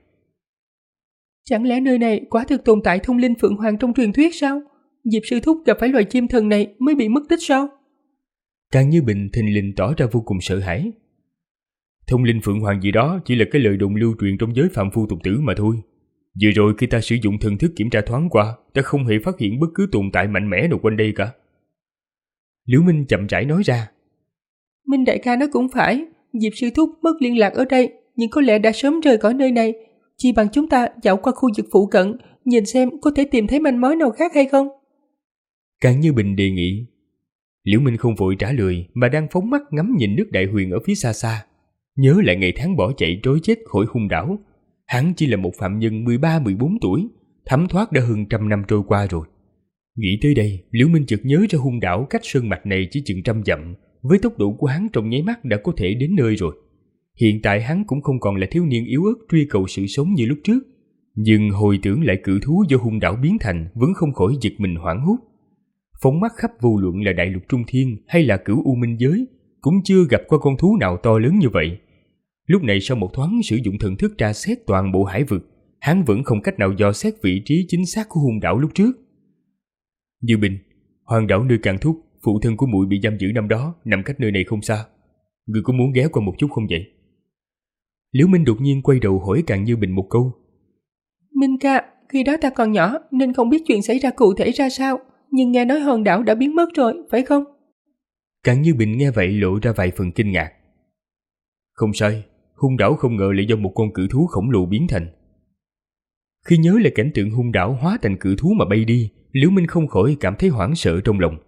Chẳng lẽ nơi này quả thực tồn tại thông linh phượng hoàng trong truyền thuyết sao? Diệp sư thúc gặp phải loài chim thần này mới bị mất tích sao? Càng Như Bình thình lình tỏ ra vô cùng sợ hãi. Thông linh phượng hoàng gì đó chỉ là cái lời đồn lưu truyền trong giới phàm phu tục tử mà thôi. Vừa rồi khi ta sử dụng thần thức kiểm tra thoáng qua, ta không hề phát hiện bất cứ tồn tại mạnh mẽ nào quanh đây cả. Liễu Minh chậm rãi nói ra. Minh đại ca nói cũng phải, Diệp sư thúc mất liên lạc ở đây, nhưng có lẽ đã sớm rời khỏi nơi này. Chỉ bằng chúng ta dạo qua khu vực phụ cận, nhìn xem có thể tìm thấy manh mối nào khác hay không? Càng Như Bình đề nghị. Liễu Minh không vội trả lời mà đang phóng mắt ngắm nhìn nước đại huyền ở phía xa xa. Nhớ lại ngày tháng bỏ chạy trối chết khỏi hung đảo. Hắn chỉ là một phạm nhân 13-14 tuổi, thấm thoát đã hơn 100 năm trôi qua rồi. Nghĩ tới đây, Liễu Minh chợt nhớ ra hung đảo cách sơn mạch này chỉ chừng 100 dặm, với tốc độ của hắn trong nháy mắt đã có thể đến nơi rồi. Hiện tại hắn cũng không còn là thiếu niên yếu ớt truy cầu sự sống như lúc trước, nhưng hồi tưởng lại cự thú do hung đảo biến thành vẫn không khỏi giật mình hoảng hốt. Phóng mắt khắp vô luận là đại lục trung thiên hay là cửu u minh giới, cũng chưa gặp qua con thú nào to lớn như vậy. Lúc này sau một thoáng sử dụng thần thức tra xét toàn bộ hải vực, hắn vẫn không cách nào dò xét vị trí chính xác của hung đảo lúc trước. Như Bình, hoàng đảo nơi Càn Thúc, phụ thân của muội bị giam giữ năm đó, nằm cách nơi này không xa. Người có muốn ghé qua một chút không vậy? Liễu Minh đột nhiên quay đầu hỏi Càng Như Bình một câu. Minh ca, khi đó ta còn nhỏ nên không biết chuyện xảy ra cụ thể ra sao, nhưng nghe nói hòn đảo đã biến mất rồi, phải không? Càng Như Bình nghe vậy lộ ra vài phần kinh ngạc. Không sai, hung đảo không ngờ lại do một con cự thú khổng lồ biến thành. Khi nhớ lại cảnh tượng hung đảo hóa thành cự thú mà bay đi, Liễu Minh không khỏi cảm thấy hoảng sợ trong lòng.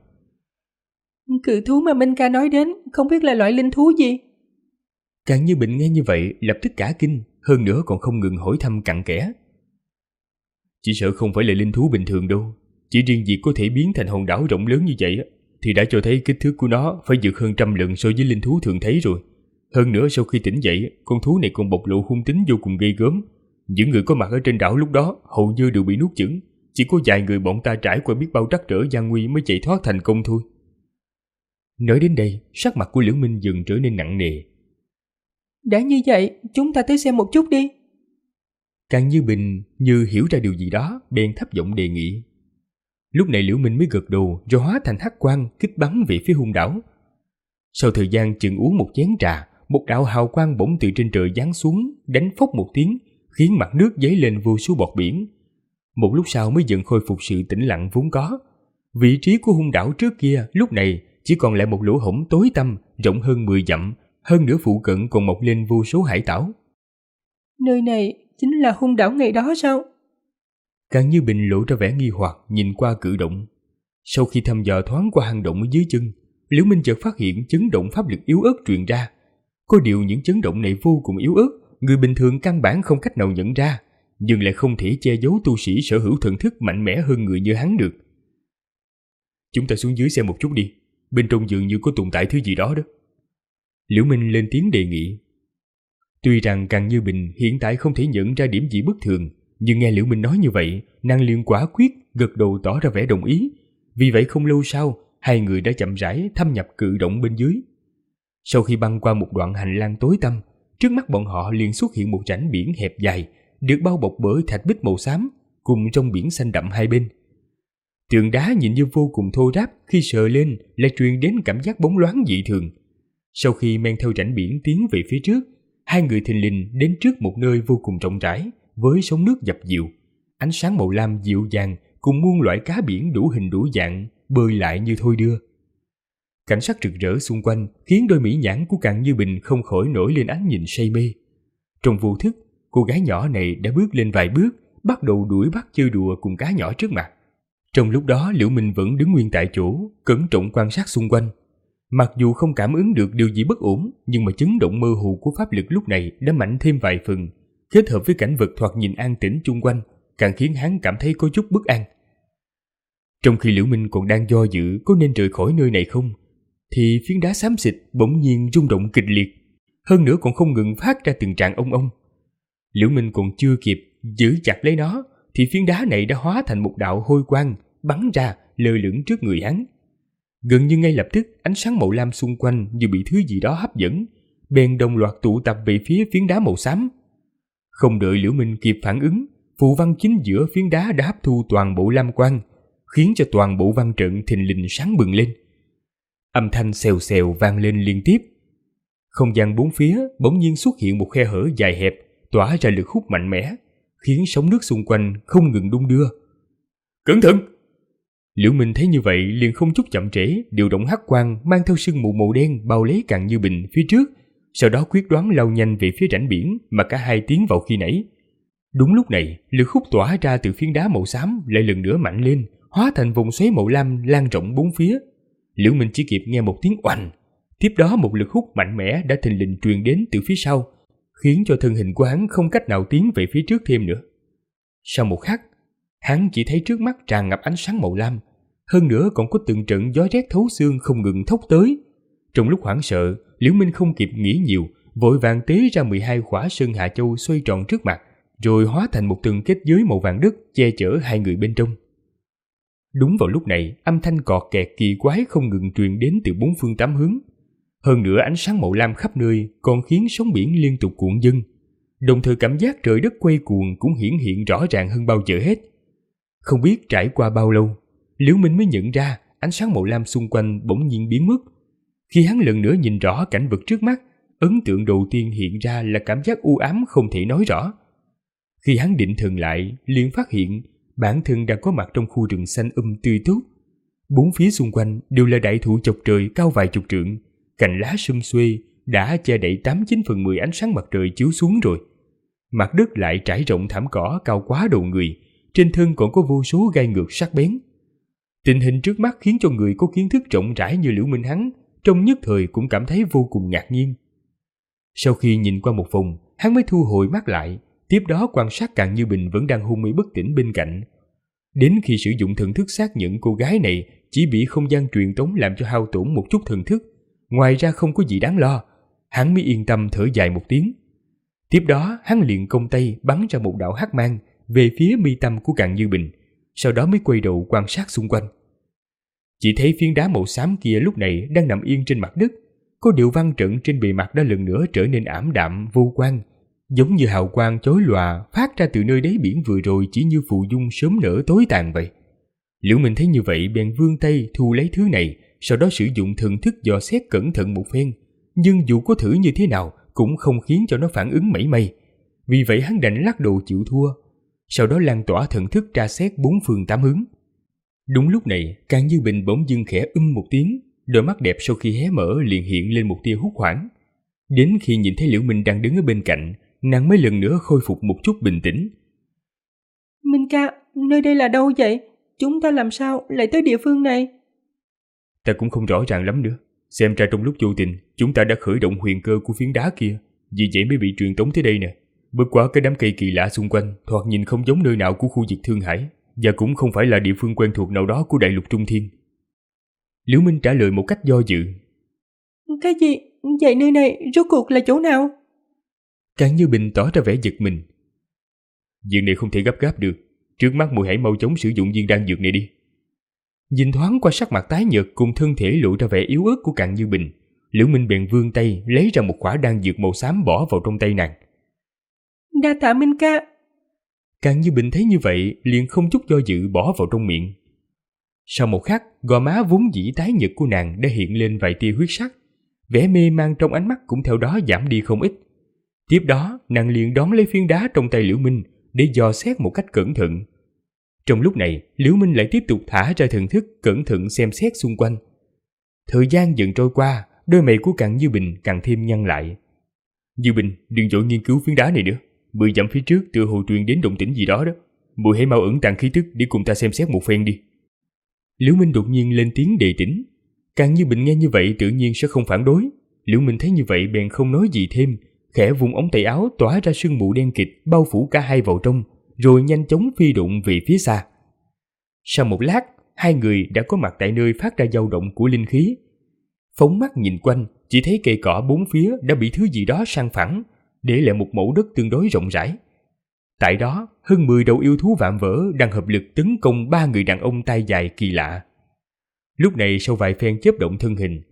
Cự thú mà Minh ca nói đến không biết là loại linh thú gì? Càng Như Bình nghe như vậy lập tức cả kinh, hơn nữa còn không ngừng hỏi thăm cặn kẽ. Chỉ sợ không phải là linh thú bình thường đâu, chỉ riêng việc có thể biến thành hòn đảo rộng lớn như vậy thì đã cho thấy kích thước của nó phải vượt hơn 100 lần so với linh thú thường thấy rồi. Hơn nữa sau khi tỉnh dậy, con thú này còn bộc lộ hung tính vô cùng ghê gớm. Những người có mặt ở trên đảo lúc đó hầu như đều bị nuốt chửng, chỉ có vài người bọn ta trải qua biết bao trắc trở gian nguy mới chạy thoát thành công thôi. Nói đến đây, sắc mặt của Liễu Minh dần trở nên nặng nề. Đã như vậy, chúng ta tới xem một chút đi. Càng Như Bình như hiểu ra điều gì đó, bèn thấp giọng đề nghị. Lúc này Liễu Minh mới gật đầu rồi hóa thành hắc quang kích bắn về phía hung đảo. Sau thời gian chừng uống một chén trà, một đạo hào quang bỗng từ trên trời giáng xuống, đánh phốc một tiếng, khiến mặt nước dấy lên vô số bọt biển. Một lúc sau mới dần khôi phục sự tĩnh lặng vốn có. Vị trí của hung đảo trước kia lúc này chỉ còn lại một lỗ hổng tối tăm rộng hơn 10 dặm, hơn nữa phụ cận còn mọc lên vô số hải tảo. Nơi này chính là hung đảo ngày đó sao? Càng Như Bình lộ ra vẻ nghi hoặc nhìn qua cử động. Sau khi thăm dò thoáng qua hang động ở dưới chân, Liễu Minh chợt phát hiện chấn động pháp lực yếu ớt truyền ra. Có điều những chấn động này vô cùng yếu ớt, người bình thường căn bản không cách nào nhận ra, nhưng lại không thể che giấu tu sĩ sở hữu thần thức mạnh mẽ hơn người như hắn được. Chúng ta xuống dưới xem một chút đi, bên trong dường như có tồn tại thứ gì đó đó. Liễu Minh lên tiếng đề nghị. Tuy rằng Càng Như Bình hiện tại không thể nhận ra điểm gì bất thường, nhưng nghe Liễu Minh nói như vậy, nàng liền quả quyết gật đầu tỏ ra vẻ đồng ý. Vì vậy không lâu sau, hai người đã chậm rãi thâm nhập cự động bên dưới. Sau khi băng qua một đoạn hành lang tối tăm, trước mắt bọn họ liền xuất hiện một rãnh biển hẹp dài, được bao bọc bởi thạch bích màu xám, cùng trong biển xanh đậm hai bên. Tường đá nhìn như vô cùng thô ráp, khi sờ lên lại truyền đến cảm giác bóng loáng dị thường. Sau khi men theo rãnh biển tiến về phía trước, hai người thình lình đến trước một nơi vô cùng rộng rãi, với sóng nước dập dìu, ánh sáng màu lam dịu dàng cùng muôn loại cá biển đủ hình đủ dạng bơi lại như thôi đưa. Cảnh sắc rực rỡ xung quanh khiến đôi mỹ nhãn của Càng Như Bình không khỏi nổi lên ánh nhìn say mê. Trong vô thức, cô gái nhỏ này đã bước lên vài bước, bắt đầu đuổi bắt chơi đùa cùng cá nhỏ trước mặt. Trong lúc đó Liễu Minh vẫn đứng nguyên tại chỗ, cẩn trọng quan sát xung quanh. Mặc dù không cảm ứng được điều gì bất ổn, nhưng mà chấn động mơ hồ của pháp lực lúc này đã mạnh thêm vài phần, kết hợp với cảnh vật thoạt nhìn an tĩnh chung quanh, càng khiến hắn cảm thấy có chút bất an. Trong khi Liễu Minh còn đang do dự có nên rời khỏi nơi này không, thì phiến đá xám xịt bỗng nhiên rung động kịch liệt, hơn nữa còn không ngừng phát ra từng tràng ong ong. Liễu Minh còn chưa kịp giữ chặt lấy nó, thì phiến đá này đã hóa thành một đạo hôi quang bắn ra lơ lửng trước người hắn. Gần như ngay lập tức, ánh sáng màu lam xung quanh như bị thứ gì đó hấp dẫn, bèn đồng loạt tụ tập về phía phiến đá màu xám. Không đợi Liễu Minh kịp phản ứng, phù văn chính giữa phiến đá đã hấp thu toàn bộ lam quang, khiến cho toàn bộ văn trận thình lình sáng bừng lên. Âm thanh xèo xèo vang lên liên tiếp. Không gian bốn phía bỗng nhiên xuất hiện một khe hở dài hẹp, tỏa ra lực hút mạnh mẽ, khiến sóng nước xung quanh không ngừng đung đưa. Cẩn thận! Liễu Minh thấy như vậy liền không chút chậm trễ, điều động hắc quang mang theo sương mù màu đen bao lấy Càn Như Bình phía trước, sau đó quyết đoán lao nhanh về phía rãnh biển mà cả hai tiến vào khi nãy. Đúng lúc này, lực hút tỏa ra từ phiến đá màu xám lại lần nữa mạnh lên, hóa thành vòng xoáy màu lam lan rộng bốn phía. Liễu Minh chỉ kịp nghe một tiếng oành, tiếp đó một lực hút mạnh mẽ đã thình lình truyền đến từ phía sau, khiến cho thân hình của hắn không cách nào tiến về phía trước thêm nữa. Sau một khắc, hắn chỉ thấy trước mắt tràn ngập ánh sáng màu lam, hơn nữa còn có từng trận gió rét thấu xương không ngừng thốc tới. Trong lúc hoảng sợ, Liễu Minh không kịp nghĩ nhiều, vội vàng tế ra 12 khỏa sơn hạ châu xoay tròn trước mặt, rồi hóa thành một tầng kết giới màu vàng đất che chở hai người bên trong. Đúng vào lúc này, âm thanh cọt kẹt kỳ quái không ngừng truyền đến từ bốn phương tám hướng. Hơn nữa ánh sáng màu lam khắp nơi còn khiến sóng biển liên tục cuộn dâng, đồng thời cảm giác trời đất quay cuồng cũng hiển hiện rõ ràng hơn bao giờ hết. Không biết trải qua bao lâu, Liễu Minh mới nhận ra ánh sáng màu lam xung quanh bỗng nhiên biến mất. Khi hắn lần nữa nhìn rõ cảnh vật trước mắt, ấn tượng đầu tiên hiện ra là cảm giác u ám không thể nói rõ. Khi hắn định thần lại, liền phát hiện bản thân đang có mặt trong khu rừng xanh tươi tốt. Bốn phía xung quanh đều là đại thụ chọc trời cao vài chục trượng, cành lá sum xuê đã che đậy 89/10 ánh sáng mặt trời chiếu xuống rồi. Mặt đất lại trải rộng thảm cỏ cao quá đầu người, trên thân còn có vô số gai ngược sắc bén. Tình hình trước mắt khiến cho người có kiến thức rộng rãi như Liễu Minh hắn trong nhất thời cũng cảm thấy vô cùng ngạc nhiên. Sau khi nhìn qua một vòng, hắn mới thu hồi mắt lại, tiếp đó quan sát Càn Như Bình vẫn đang hôn mê bất tỉnh bên cạnh. Đến khi sử dụng thần thức xác nhận cô gái này chỉ bị không gian truyền tống làm cho hao tổn một chút thần thức, ngoài ra không có gì đáng lo, hắn mới yên tâm thở dài một tiếng. Tiếp đó hắn liền công tay bắn ra một đạo hắc mang về phía mi tâm của Càn Như Bình, sau đó mới quay đầu quan sát xung quanh. Chỉ thấy phiến đá màu xám kia lúc này đang nằm yên trên mặt đất, có điều văn trận trên bề mặt đã lần nữa trở nên ảm đạm vô quang, giống như hào quang chói lòa phát ra từ nơi đáy biển vừa rồi chỉ như phù dung sớm nở tối tàn vậy. Liễu Minh thấy như vậy bèn vươn tay thu lấy thứ này, sau đó sử dụng thần thức dò xét cẩn thận một phen, nhưng dù có thử như thế nào cũng không khiến cho nó phản ứng mảy may. Vì vậy hắn đành lắc đầu chịu thua, sau đó lan tỏa thần thức tra xét bốn phương tám hướng. Đúng lúc này, Càn Như Bình bỗng dưng khẽ một tiếng, đôi mắt đẹp sau khi hé mở liền hiện lên một tia hốt hoảng. Đến khi nhìn thấy Liễu Minh đang đứng ở bên cạnh, nàng mới lần nữa khôi phục một chút bình tĩnh. Minh ca, nơi đây là đâu vậy? Chúng ta làm sao lại tới địa phương này? Ta cũng không rõ ràng lắm nữa. Xem ra trong lúc vô tình, chúng ta đã khởi động huyền cơ của phiến đá kia, vì vậy mới bị truyền tống tới đây nè. Bất quá cái đám cây kỳ lạ xung quanh thoạt nhìn không giống nơi nào của khu vực Thương Hải, và cũng không phải là địa phương quen thuộc nào đó của đại lục Trung Thiên. Liễu Minh trả lời một cách do dự. Cái gì? Vậy nơi này rốt cuộc là chỗ nào? Càn Như Bình tỏ ra vẻ giật mình. Việc này không thể gấp gáp được, trước mắt muội hãy mau chóng sử dụng viên đan dược này đi. Nhìn thoáng qua sắc mặt tái nhợt cùng thân thể lộ ra vẻ yếu ớt của Càn Như Bình, Liễu Minh bèn vươn tay lấy ra một quả đan dược màu xám bỏ vào trong tay nàng. Đa tạ Minh ca. Càn Như Bình thấy như vậy liền không chút do dự bỏ vào trong miệng. Sau một khắc, gò má vốn dĩ tái nhợt của nàng đã hiện lên vài tia huyết sắc, vẻ mê man trong ánh mắt cũng theo đó giảm đi không ít. Tiếp đó, nàng liền đón lấy phiến đá trong tay Liễu Minh để dò xét một cách cẩn thận. Trong lúc này, Liễu Minh lại tiếp tục thả ra thần thức cẩn thận xem xét xung quanh. Thời gian dần trôi qua, đôi mày của Càn Như Bình càng thêm nhăn lại. Như Bình, đừng vội nghiên cứu phiến đá này nữa. 10 dặm phía trước tựa hồ truyền đến động tĩnh gì đó đó. Muội hãy mau ẩn tàng khí tức để cùng ta xem xét một phen đi. Liễu Minh đột nhiên lên tiếng đề tỉnh. Càn Như Bình nghe như vậy tự nhiên sẽ không phản đối. Liễu Minh thấy như vậy bèn không nói gì thêm, khẽ vung ống tay áo tỏa ra sương mù đen kịt bao phủ cả hai vào trong, rồi nhanh chóng phi độn về phía xa. Sau một lát, hai người đã có mặt tại nơi phát ra dao động của linh khí. Phóng mắt nhìn quanh, chỉ thấy cây cỏ bốn phía đã bị thứ gì đó san phẳng, để lại một mẫu đất tương đối rộng rãi. Tại đó, hơn 10 đầu yêu thú vạm vỡ đang hợp lực tấn công 3 người đàn ông tay dài kỳ lạ. Lúc này sau vài phen chớp động thân hình,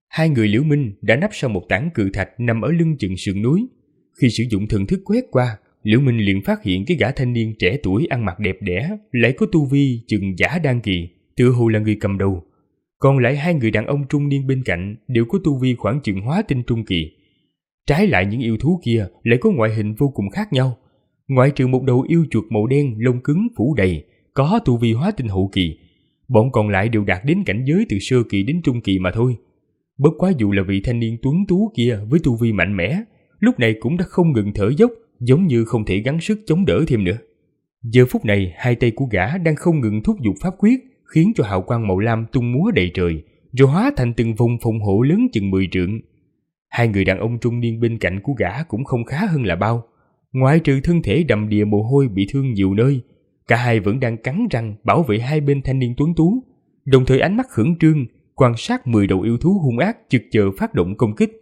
Hai người Liễu Minh đã nấp sau một tảng cự thạch nằm ở lưng chừng sườn núi. Khi sử dụng thần thức quét qua, Liễu Minh liền phát hiện cái gã thanh niên trẻ tuổi ăn mặc đẹp đẽ, lại có tu vi chừng giả đan kỳ, tựa hồ là người cầm đầu. Còn lại hai người đàn ông trung niên bên cạnh đều có tu vi khoảng chừng hóa tinh trung kỳ. Trái lại những yêu thú kia lại có ngoại hình vô cùng khác nhau. Ngoại trừ một đầu yêu chuột màu đen lông cứng phủ đầy, có tu vi hóa tinh hậu kỳ, bọn còn lại đều đạt đến cảnh giới từ sơ kỳ đến trung kỳ mà thôi. Bất quá dù là vị thanh niên tuấn tú kia với tu vi mạnh mẽ, lúc này cũng đã không ngừng thở dốc, giống như không thể gắng sức chống đỡ thêm nữa. Giờ phút này, hai tay của gã đang không ngừng thúc giục pháp quyết, khiến cho hào quang màu lam tung múa đầy trời, rồi hóa thành từng vùng phòng hộ lớn chừng 10 trượng. Hai người đàn ông trung niên bên cạnh của gã cũng không khá hơn là bao. Ngoại trừ thân thể đầm đìa mồ hôi bị thương nhiều nơi, cả hai vẫn đang cắn răng bảo vệ hai bên thanh niên tuấn tú, đồng thời ánh mắt khẩn trương quan sát 10 đầu yêu thú hung ác chực chờ phát động công kích.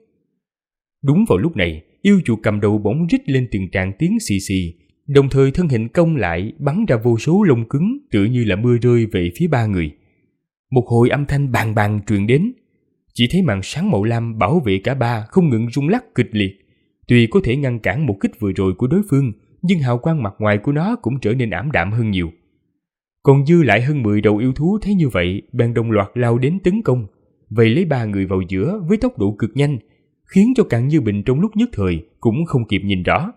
Đúng vào lúc này, yêu chuột cầm đầu bỗng rít lên từng tràng tiếng xì xì, đồng thời thân hình cong lại bắn ra vô số lông cứng tựa như là mưa rơi về phía ba người. Một hồi âm thanh bàng bàng truyền đến, chỉ thấy màn sáng màu lam bảo vệ cả ba không ngừng rung lắc kịch liệt. Tuy có thể ngăn cản một kích vừa rồi của đối phương, nhưng hào quang mặt ngoài của nó cũng trở nên ảm đạm hơn nhiều. Còn dư lại hơn 10 đầu yêu thú thấy như vậy, bèn đồng loạt lao đến tấn công, vây lấy ba người vào giữa với tốc độ cực nhanh, khiến cho Càn Như Bình trong lúc nhất thời cũng không kịp nhìn rõ.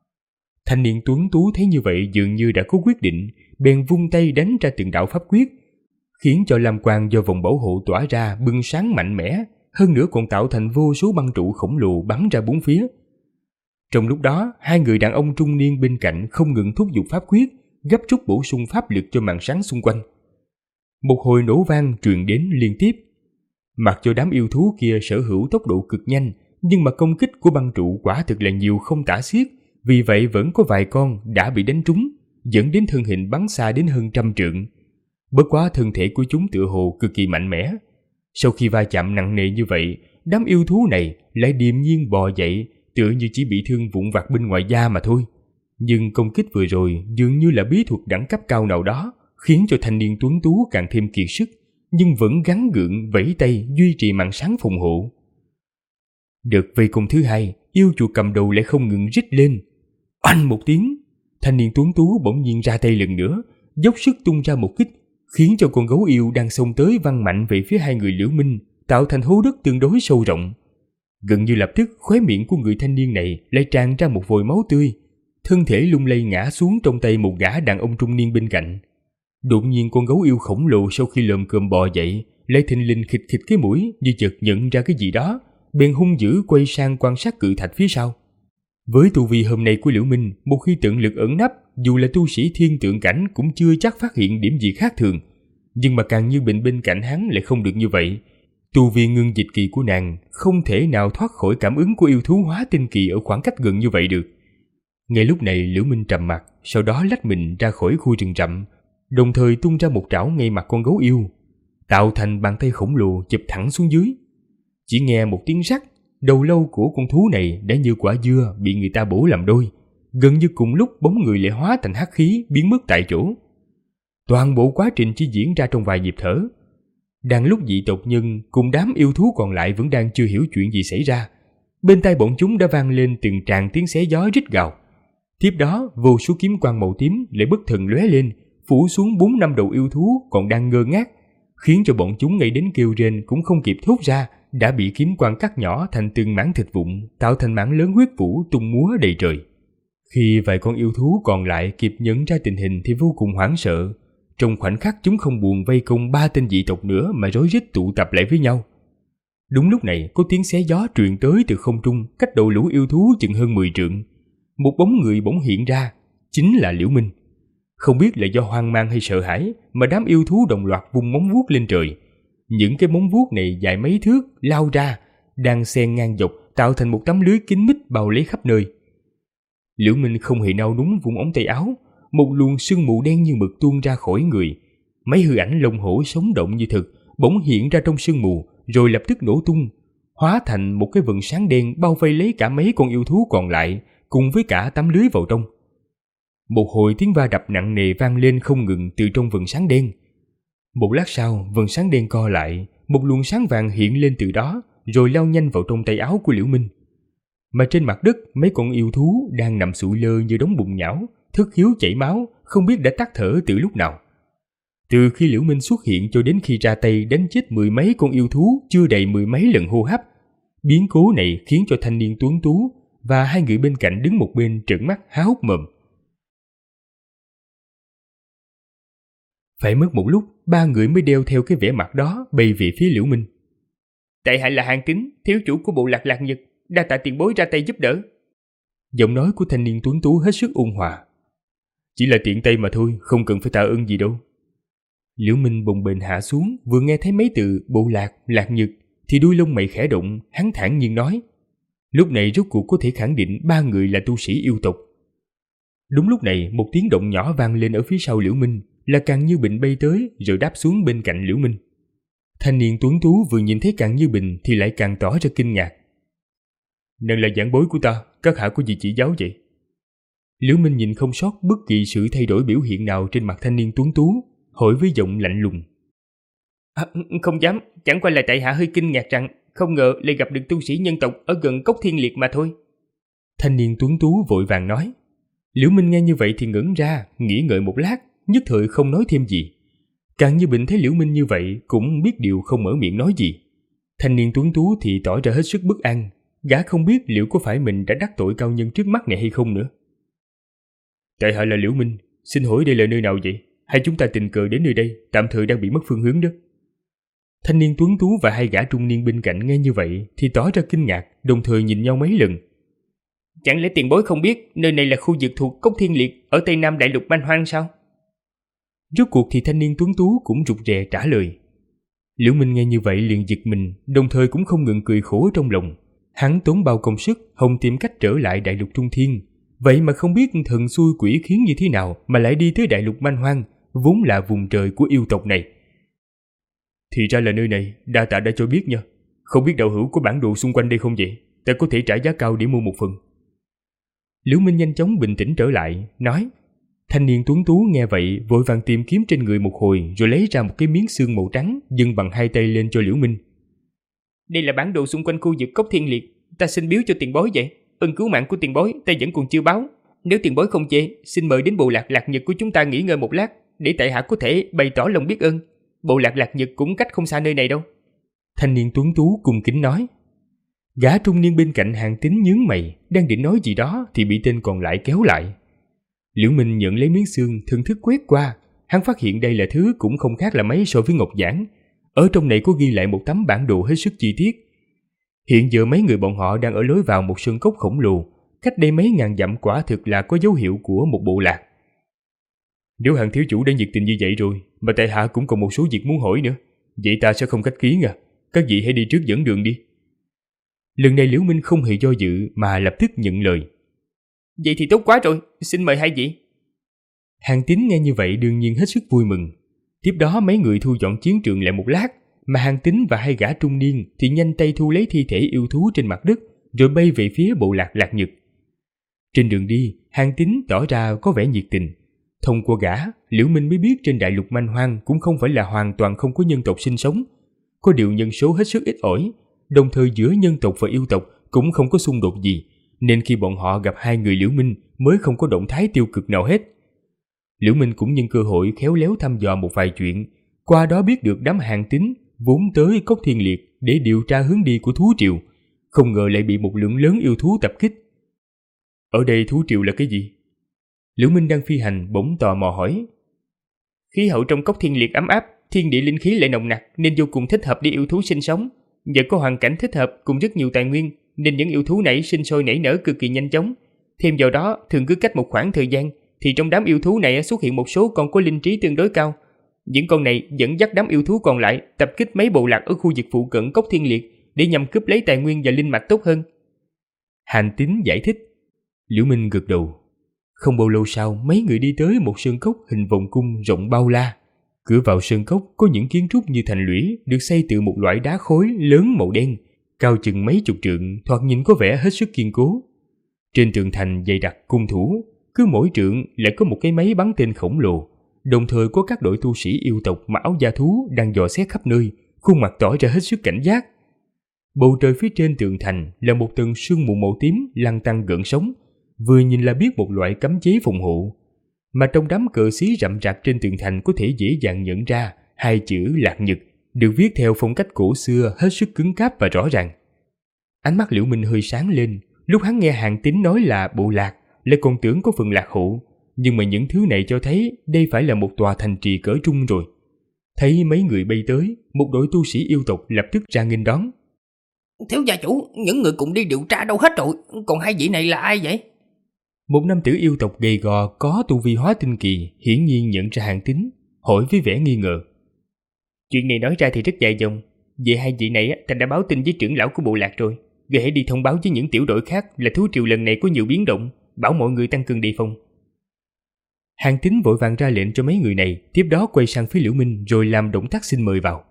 Thanh niên tuấn tú thấy như vậy dường như đã có quyết định, bèn vung tay đánh ra từng đạo pháp quyết, khiến cho lam quang do vòng bảo hộ tỏa ra bừng sáng mạnh mẽ, hơn nữa còn tạo thành vô số băng trụ khổng lồ bắn ra bốn phía. Trong lúc đó, hai người đàn ông trung niên bên cạnh không ngừng thúc giục pháp quyết, gấp rút bổ sung pháp lực cho màn sáng xung quanh. Một hồi nổ vang truyền đến liên tiếp. Mặc cho đám yêu thú kia sở hữu tốc độ cực nhanh, nhưng mà công kích của băng trụ quả thực là nhiều không tả xiết, vì vậy vẫn có vài con đã bị đánh trúng, dẫn đến thân hình bắn xa đến hơn 100 trượng. Bất quá thân thể của chúng tựa hồ cực kỳ mạnh mẽ. Sau khi va chạm nặng nề như vậy, đám yêu thú này lại điềm nhiên bò dậy, tựa như chỉ bị thương vụn vặt bên ngoài da mà thôi. Nhưng công kích vừa rồi dường như là bí thuật đẳng cấp cao nào đó, khiến cho thanh niên tuấn tú càng thêm kiệt sức, nhưng vẫn gắng gượng vẫy tay duy trì màn sáng phòng hộ. Đợt vây công thứ hai, yêu chuột cầm đầu lại không ngừng rít lên. Oanh một tiếng, thanh niên tuấn tú bỗng nhiên ra tay lần nữa, dốc sức tung ra một kích, khiến cho con gấu yêu đang xông tới văng mạnh về phía hai người Liễu Minh, tạo thành hố đất tương đối sâu rộng. Gần như lập tức khóe miệng của người thanh niên này lại tràn ra một vòi máu tươi, thân thể lung lay ngã xuống trong tay một gã đàn ông trung niên bên cạnh. Đột nhiên con gấu yêu khổng lồ sau khi lồm cồm bò dậy, lại thình lình khịt khịt cái mũi như chợt nhận ra cái gì đó, bèn hung dữ quay sang quan sát cự thạch phía sau. Với tu vi hôm nay của Liễu Minh, một khi tận lực ẩn nấp, dù là tu sĩ thiên tượng cảnh cũng chưa chắc phát hiện điểm gì khác thường. Nhưng mà Càn Như Bình bên cạnh hắn lại không được như vậy. Tu vi ngưng dịch kỳ của nàng không thể nào thoát khỏi cảm ứng của yêu thú hóa tinh kỳ ở khoảng cách gần như vậy được. Ngay lúc này Liễu Minh trầm mặt, sau đó lách mình ra khỏi khu rừng rậm, đồng thời tung ra một trảo ngay mặt con gấu yêu, tạo thành bàn tay khổng lồ chụp thẳng xuống dưới. Chỉ nghe một tiếng rắc, đầu lâu của con thú này đã như quả dưa bị người ta bổ làm đôi. Gần như cùng lúc bóng người lại hóa thành hắc khí biến mất tại chỗ. Toàn bộ quá trình chỉ diễn ra trong vài nhịp thở. Đang lúc dị tộc nhân cùng đám yêu thú còn lại vẫn đang chưa hiểu chuyện gì xảy ra, bên tai bọn chúng đã vang lên từng tràng tiếng xé gió rít gào. Tiếp đó vô số kiếm quang màu tím lại bất thần lóe lên, phủ xuống 4-5 đầu yêu thú còn đang ngơ ngác, khiến cho bọn chúng ngay đến kêu rên cũng không kịp thốt ra, đã bị kiếm quang cắt nhỏ thành từng mảng thịt vụn, tạo thành mảng lớn huyết vũ tung múa đầy trời. Khi vài con yêu thú còn lại kịp nhận ra tình hình thì vô cùng hoảng sợ. Trong khoảnh khắc chúng không buồn vây công 3 tên dị tộc nữa mà rối rít tụ tập lại với nhau. Đúng lúc này có tiếng xé gió truyền tới từ không trung, cách đầu lũ yêu thú chừng hơn 10 trượng. Một bóng người bỗng hiện ra, chính là Liễu Minh. Không biết là do hoang mang hay sợ hãi mà đám yêu thú đồng loạt vung móng vuốt lên trời. Những cái móng vuốt này dài mấy thước lao ra, đang xen ngang dọc tạo thành một tấm lưới kín mít bao lấy khắp nơi. Liễu Minh không hề nao núng vung ống tay áo, một luồng sương mù đen như mực tuôn ra khỏi người. Mấy hư ảnh lông hổ sống động như thực bỗng hiện ra trong sương mù, rồi lập tức nổ tung, hóa thành một cái vầng sáng đen bao vây lấy cả mấy con yêu thú còn lại, cùng với cả tấm lưới vào trong. Một hồi tiếng va đập nặng nề vang lên không ngừng từ trong vầng sáng đen. Một lát sau, vầng sáng đen co lại, một luồng sáng vàng hiện lên từ đó, rồi lao nhanh vào trong tay áo của Liễu Minh. Mà trên mặt đất mấy con yêu thú đang nằm sụi lơ như đống bùn nhão, thất khiếu chảy máu, không biết đã tắt thở từ lúc nào. Từ khi Liễu Minh xuất hiện cho đến khi ra tay đánh chết 10 mấy con yêu thú chưa đầy 10 mấy lần hô hấp, biến cố này khiến cho thanh niên tuấn tú và hai người bên cạnh đứng một bên trợn mắt há hốc mồm. Phải mất một lúc, ba người mới đeo theo cái vẻ mặt đó bay về phía Liễu Minh. Tại hạ là Hàn Tín, thiếu chủ của bộ lạc Lạc Nhật, đa tạ tiền bối ra tay giúp đỡ. Giọng nói của thanh niên tuấn tú hết sức ôn hòa. Chỉ là tiện tay mà thôi, không cần phải tạ ơn gì đâu. Liễu Minh bồng bềnh hạ xuống, vừa nghe thấy mấy từ bộ lạc, Lạc Nhật thì đuôi lông mày khẽ động, hắn thản nhiên nói. Lúc này rốt cuộc có thể khẳng định ba người là tu sĩ yêu tộc. Đúng lúc này, một tiếng động nhỏ vang lên ở phía sau Liễu Minh, là Càng Như Bình bay tới rồi đáp xuống bên cạnh Liễu Minh. Thanh niên tuấn tú vừa nhìn thấy Càng Như Bình thì lại càng tỏ ra kinh ngạc. Nàng là giảng bối của ta, các hạ có gì chỉ giáo vậy? Liễu Minh nhìn không sót bất kỳ sự thay đổi biểu hiện nào trên mặt thanh niên tuấn tú, hỏi với giọng lạnh lùng. Không dám, chẳng qua là tại hạ hơi kinh ngạc rằng không ngờ lại gặp được tu sĩ nhân tộc ở gần Cốc Thiên Liệt mà thôi. Thanh niên tuấn tú vội vàng nói. Liễu Minh nghe như vậy thì ngẩn ra, nghĩ ngợi một lát, nhất thời không nói thêm gì. Càng Như Bình thấy Liễu Minh như vậy cũng biết điều không mở miệng nói gì. Thanh niên tuấn tú thì tỏ ra hết sức bất an, gã không biết liệu có phải mình đã đắc tội cao nhân trước mắt này hay không nữa. Tại hạ là Liễu Minh, xin hỏi đây là nơi nào vậy? Hay chúng ta tình cờ đến nơi đây, tạm thời đang bị mất phương hướng đó. Thanh niên tuấn tú và hai gã trung niên bên cạnh nghe như vậy thì tỏ ra kinh ngạc, đồng thời nhìn nhau mấy lần. Chẳng lẽ tiền bối không biết nơi này là khu vực thuộc Cốc Thiên Liệt ở Tây Nam Đại Lục Man Hoang sao? Rốt cuộc thì thanh niên tuấn tú cũng rụt rè trả lời. Liễu Minh nghe như vậy liền giật mình, đồng thời cũng không ngừng cười khổ trong lòng. Hắn tốn bao công sức hòng tìm cách trở lại Đại Lục Trung Thiên, vậy mà không biết thần xui quỷ khiến như thế nào mà lại đi tới Đại Lục Man Hoang, vốn là vùng trời của yêu tộc này. Thì ra là nơi này, đa tạ đã cho biết nha. Không biết đạo hữu có bản đồ xung quanh đây không vậy? Ta có thể trả giá cao để mua một phần. Liễu Minh nhanh chóng bình tĩnh trở lại, nói. Thanh niên tuấn tú nghe vậy vội vàng tìm kiếm trên người một hồi rồi lấy ra một cái miếng xương màu trắng dâng bằng hai tay lên cho Liễu Minh. Đây là bản đồ xung quanh khu vực Cốc Thiên Liệt, ta xin biếu cho tiền bối vậy. Ân cứu mạng của tiền bối ta vẫn còn chưa báo. Nếu tiền bối không chê, xin mời đến bộ lạc Lạc Nhật của chúng ta nghỉ ngơi một lát, để tại hạ có thể bày tỏ lòng biết ơn. Bộ lạc Lạc Nhật cũng cách không xa nơi này đâu. Thanh niên tuấn tú cung kính nói. Gã trung niên bên cạnh Hàn Tín nhướng mày, đang định nói gì đó thì bị tên còn lại kéo lại. Liễu Minh nhận lấy miếng xương, thần thức quét qua, hắn phát hiện đây là thứ cũng không khác là mấy so với ngọc giản. Ở trong này có ghi lại một tấm bản đồ hết sức chi tiết. Hiện giờ mấy người bọn họ đang ở lối vào một sơn cốc khổng lồ, cách đây mấy ngàn dặm, quả thực là có dấu hiệu của một bộ lạc. Nếu Hàn thiếu chủ đã nhiệt tình như vậy rồi, mà tại hạ cũng còn một số việc muốn hỏi nữa, vậy ta sẽ không khách khí à, các vị hãy đi trước dẫn đường đi. Lần này Liễu Minh không hề do dự mà lập tức nhận lời. Vậy thì tốt quá rồi, xin mời hai vị. Hàn Tín nghe như vậy đương nhiên hết sức vui mừng. Tiếp đó mấy người thu dọn chiến trường lại một lát, mà Hàn Tín và hai gã trung niên thì nhanh tay thu lấy thi thể yêu thú trên mặt đất, rồi bay về phía bộ lạc Lạc Nhật. Trên đường đi, Hàn Tín tỏ ra có vẻ nhiệt tình. Thông qua gã, Liễu Minh mới biết trên Đại Lục Man Hoang cũng không phải là hoàn toàn không có nhân tộc sinh sống. Có điều nhân số hết sức ít ỏi, đồng thời giữa nhân tộc và yêu tộc cũng không có xung đột gì, nên khi bọn họ gặp hai người Liễu Minh mới không có động thái tiêu cực nào hết. Liễu Minh cũng nhân cơ hội khéo léo thăm dò một vài chuyện, qua đó biết được đám Hàn Tín vốn tới Cốc Thiên Liệt để điều tra hướng đi của thú triều, không ngờ lại bị một lượng lớn yêu thú tập kích. Ở đây thú triều là cái gì? Liễu Minh đang phi hành bỗng tò mò hỏi. Khí hậu trong Cốc Thiên Liệt ấm áp, thiên địa linh khí lại nồng nặc nên vô cùng thích hợp để yêu thú sinh sống. Nhờ có hoàn cảnh thích hợp cùng rất nhiều tài nguyên nên những yêu thú này sinh sôi nảy nở cực kỳ nhanh chóng. Thêm vào đó, thường cứ cách một khoảng thời gian thì trong đám yêu thú này xuất hiện một số con có linh trí tương đối cao. Những con này dẫn dắt đám yêu thú còn lại tập kích mấy bộ lạc ở khu vực phụ cận Cốc Thiên Liệt để nhằm cướp lấy tài nguyên và linh mạch tốt hơn. Hàn Tín giải thích. Liễu Minh gật đầu. Không bao lâu sau, mấy người đi tới một sơn cốc hình vòng cung rộng bao la. Cửa vào sơn cốc có những kiến trúc như thành lũy được xây từ một loại đá khối lớn màu đen, cao chừng mấy chục trượng, thoạt nhìn có vẻ hết sức kiên cố. Trên tường thành dày đặc cung thủ, cứ mỗi trượng lại có một cái máy bắn tên khổng lồ, đồng thời có các đội tu sĩ yêu tộc mặc áo da thú đang dò xét khắp nơi, khuôn mặt tỏ ra hết sức cảnh giác. Bầu trời phía trên tường thành là một tầng sương mù màu tím lăn tăn gợn sóng, vừa nhìn là biết một loại cấm chế phòng hộ. Mà trong đám cờ xí rậm rạp trên tường thành có thể dễ dàng nhận ra hai chữ Lạc Nhật được viết theo phong cách cổ xưa hết sức cứng cáp và rõ ràng. Ánh mắt Liễu Minh hơi sáng lên, lúc hắn nghe Hàn Tín nói là bộ lạc, lại còn tưởng có phần lạc hộ, nhưng mà những thứ này cho thấy đây phải là một tòa thành trì cỡ trung rồi. Thấy mấy người bay tới, một đội tu sĩ yêu tộc lập tức ra nghênh đón. Thiếu gia chủ, những người cùng đi điều tra đâu hết rồi, còn hai vị này là ai vậy? Một nam tử yêu tộc gầy gò có tu vi hóa tinh kỳ hiển nhiên nhận ra Hàn Tín, hỏi với vẻ nghi ngờ. Chuyện này nói ra thì rất dài dòng, về hai vị này ta đã báo tin với trưởng lão của bộ lạc rồi. Người hãy đi thông báo với những tiểu đội khác là thú triều lần này có nhiều biến động, bảo mọi người tăng cường đề phòng. Hàn Tín vội vàng ra lệnh cho mấy người này, tiếp đó quay sang phía Liễu Minh rồi làm động tác xin mời vào.